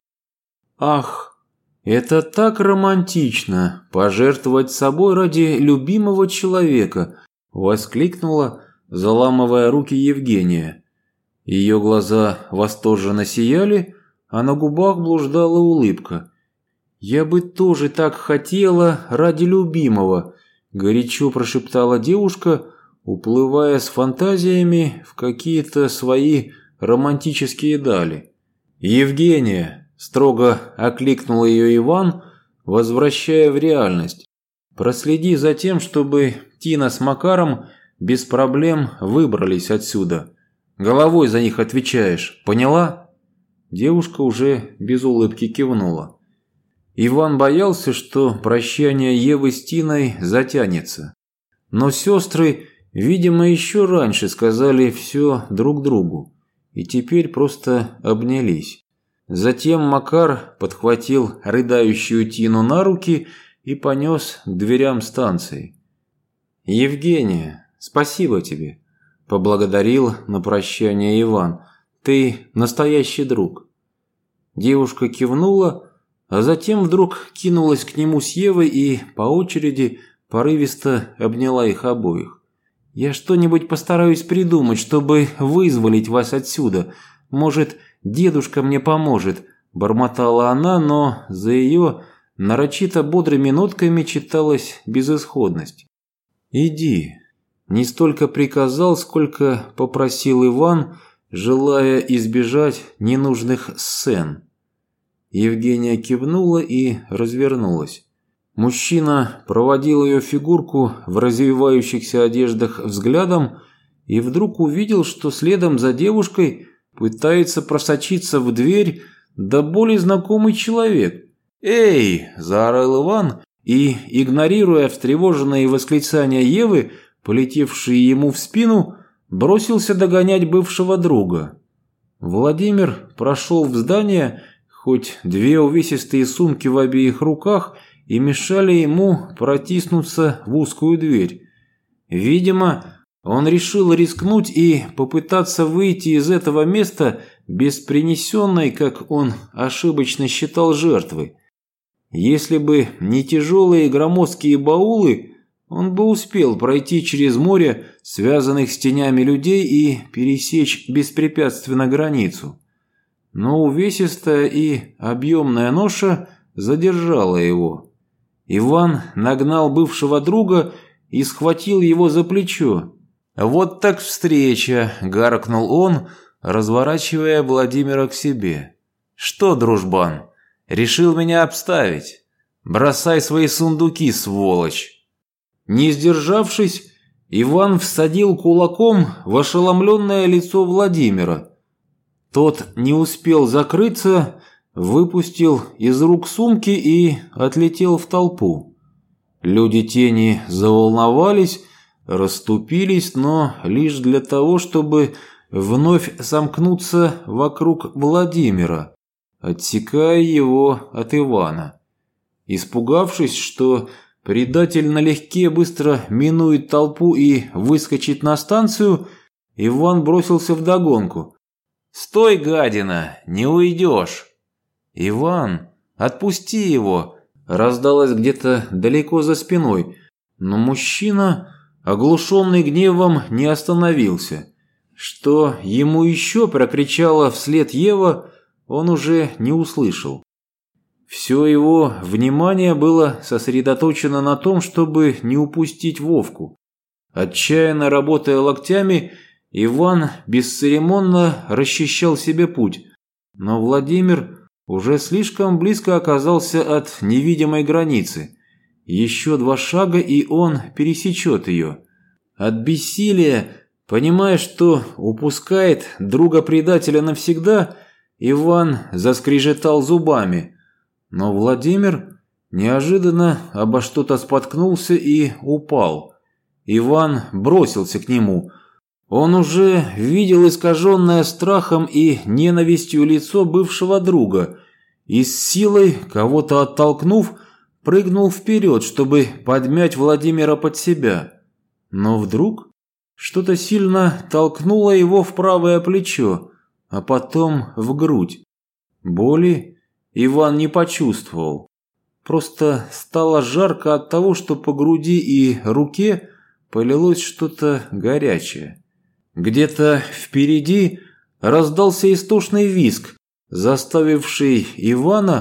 Ах, это так романтично – пожертвовать собой ради любимого человека, воскликнула, заламывая руки, Евгения. Ее глаза восторженно сияли, а на губах блуждала улыбка. «Я бы тоже так хотела ради любимого», – горячо прошептала девушка, уплывая с фантазиями в какие-то свои романтические дали. «Евгения!» – строго окликнул ее Иван, возвращая в реальность. «Проследи за тем, чтобы Тина с Макаром без проблем выбрались отсюда. Головой за них отвечаешь, поняла?» Девушка уже без улыбки кивнула. Иван боялся, что прощание Евы с Тиной затянется. Но сестры, видимо, еще раньше сказали все друг другу и теперь просто обнялись. Затем Макар подхватил рыдающую Тину на руки и понес к дверям станции. «Евгения, спасибо тебе», – поблагодарил на прощание Иван. «Ты настоящий друг». Девушка кивнула, а затем вдруг кинулась к нему с Евой и по очереди порывисто обняла их обоих. «Я что-нибудь постараюсь придумать, чтобы вызволить вас отсюда. Может, дедушка мне поможет», – бормотала она, но за ее нарочито бодрыми нотками читалась безысходность. «Иди», – не столько приказал, сколько попросил Иван, желая избежать ненужных сцен. Евгения кивнула и развернулась. Мужчина проводил ее фигурку в развивающихся одеждах взглядом и вдруг увидел, что следом за девушкой пытается просочиться в дверь до боли знакомый человек. «Эй!» – заорал Иван и, игнорируя встревоженные восклицания Евы, полетевшие ему в спину, бросился догонять бывшего друга. Владимир прошел в здание, хоть две увесистые сумки в обеих руках и мешали ему протиснуться в узкую дверь. Видимо, он решил рискнуть и попытаться выйти из этого места без принесенной, как он ошибочно считал, жертвы. Если бы не тяжелые громоздкие баулы, он бы успел пройти через море связанных с тенями людей и пересечь беспрепятственно границу. Но увесистая и объемная ноша задержала его. Иван нагнал бывшего друга и схватил его за плечо. «Вот так встреча!» – гаркнул он, разворачивая Владимира к себе. «Что, дружбан, решил меня обставить? Бросай свои сундуки, сволочь!» Не сдержавшись, Иван всадил кулаком в ошеломленное лицо Владимира. Тот не успел закрыться, выпустил из рук сумки и отлетел в толпу. Люди тени заволновались, расступились, но лишь для того, чтобы вновь сомкнуться вокруг Владимира, отсекая его от Ивана. Испугавшись, что предатель налегке быстро минует толпу и выскочит на станцию, Иван бросился вдогонку. «Стой, гадина, не уйдешь!» «Иван, отпусти его!» раздалось где-то далеко за спиной, но мужчина, оглушенный гневом, не остановился. Что ему еще прокричала вслед Ева, он уже не услышал. Все его внимание было сосредоточено на том, чтобы не упустить Вовку. Отчаянно работая локтями, Иван бесцеремонно расчищал себе путь, но Владимир уже слишком близко оказался от невидимой границы. Еще 2 шага, и он пересечет ее. От бессилия, понимая, что упускает друга-предателя навсегда, Иван заскрежетал зубами. Но Владимир неожиданно обо что-то споткнулся и упал. Иван бросился к нему. Он уже видел искаженное страхом и ненавистью лицо бывшего друга и с силой, кого-то оттолкнув, прыгнул вперед, чтобы подмять Владимира под себя. Но вдруг что-то сильно толкнуло его в правое плечо, а потом в грудь. Боли Иван не почувствовал. Просто стало жарко от того, что по груди и руке полилось что-то горячее. Где-то впереди раздался истошный визг, заставивший Ивана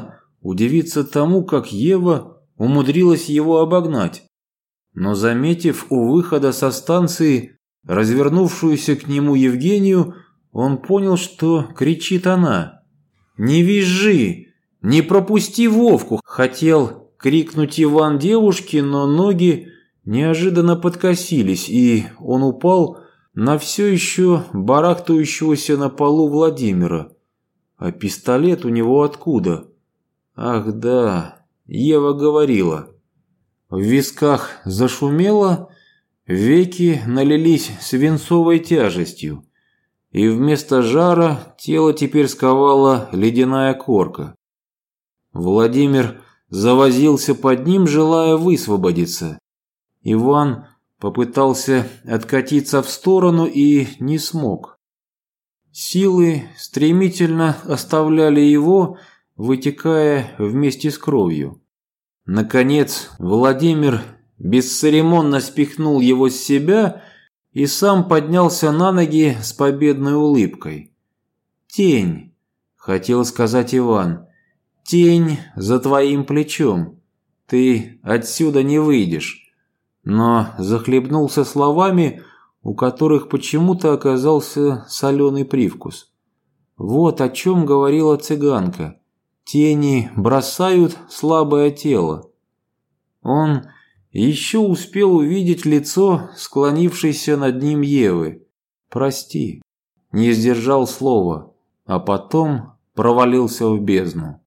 удивиться тому, как Ева умудрилась его обогнать. Но, заметив у выхода со станции развернувшуюся к нему Евгению, он понял, что кричит она. «Не визжи! Не пропусти Вовку!» Хотел крикнуть Иван девушке, но ноги неожиданно подкосились, и он упал на все еще барахтающегося на полу Владимира. А пистолет у него откуда? Ах да, Ева говорила. В висках зашумело, веки налились свинцовой тяжестью, и вместо жара тело теперь сковала ледяная корка. Владимир завозился под ним, желая высвободиться. Иван попытался откатиться в сторону и не смог. Силы стремительно оставляли его, вытекая вместе с кровью. Наконец Владимир бесцеремонно спихнул его с себя и сам поднялся на ноги с победной улыбкой. «Тень», — хотел сказать Иван, — «тень за твоим плечом. Ты отсюда не выйдешь». Но захлебнулся словами, у которых почему-то оказался соленый привкус. Вот о чем говорила цыганка. Тени бросают слабое тело. Он еще успел увидеть лицо склонившейся над ним Евы. «Прости», не сдержал слова, а потом провалился в бездну.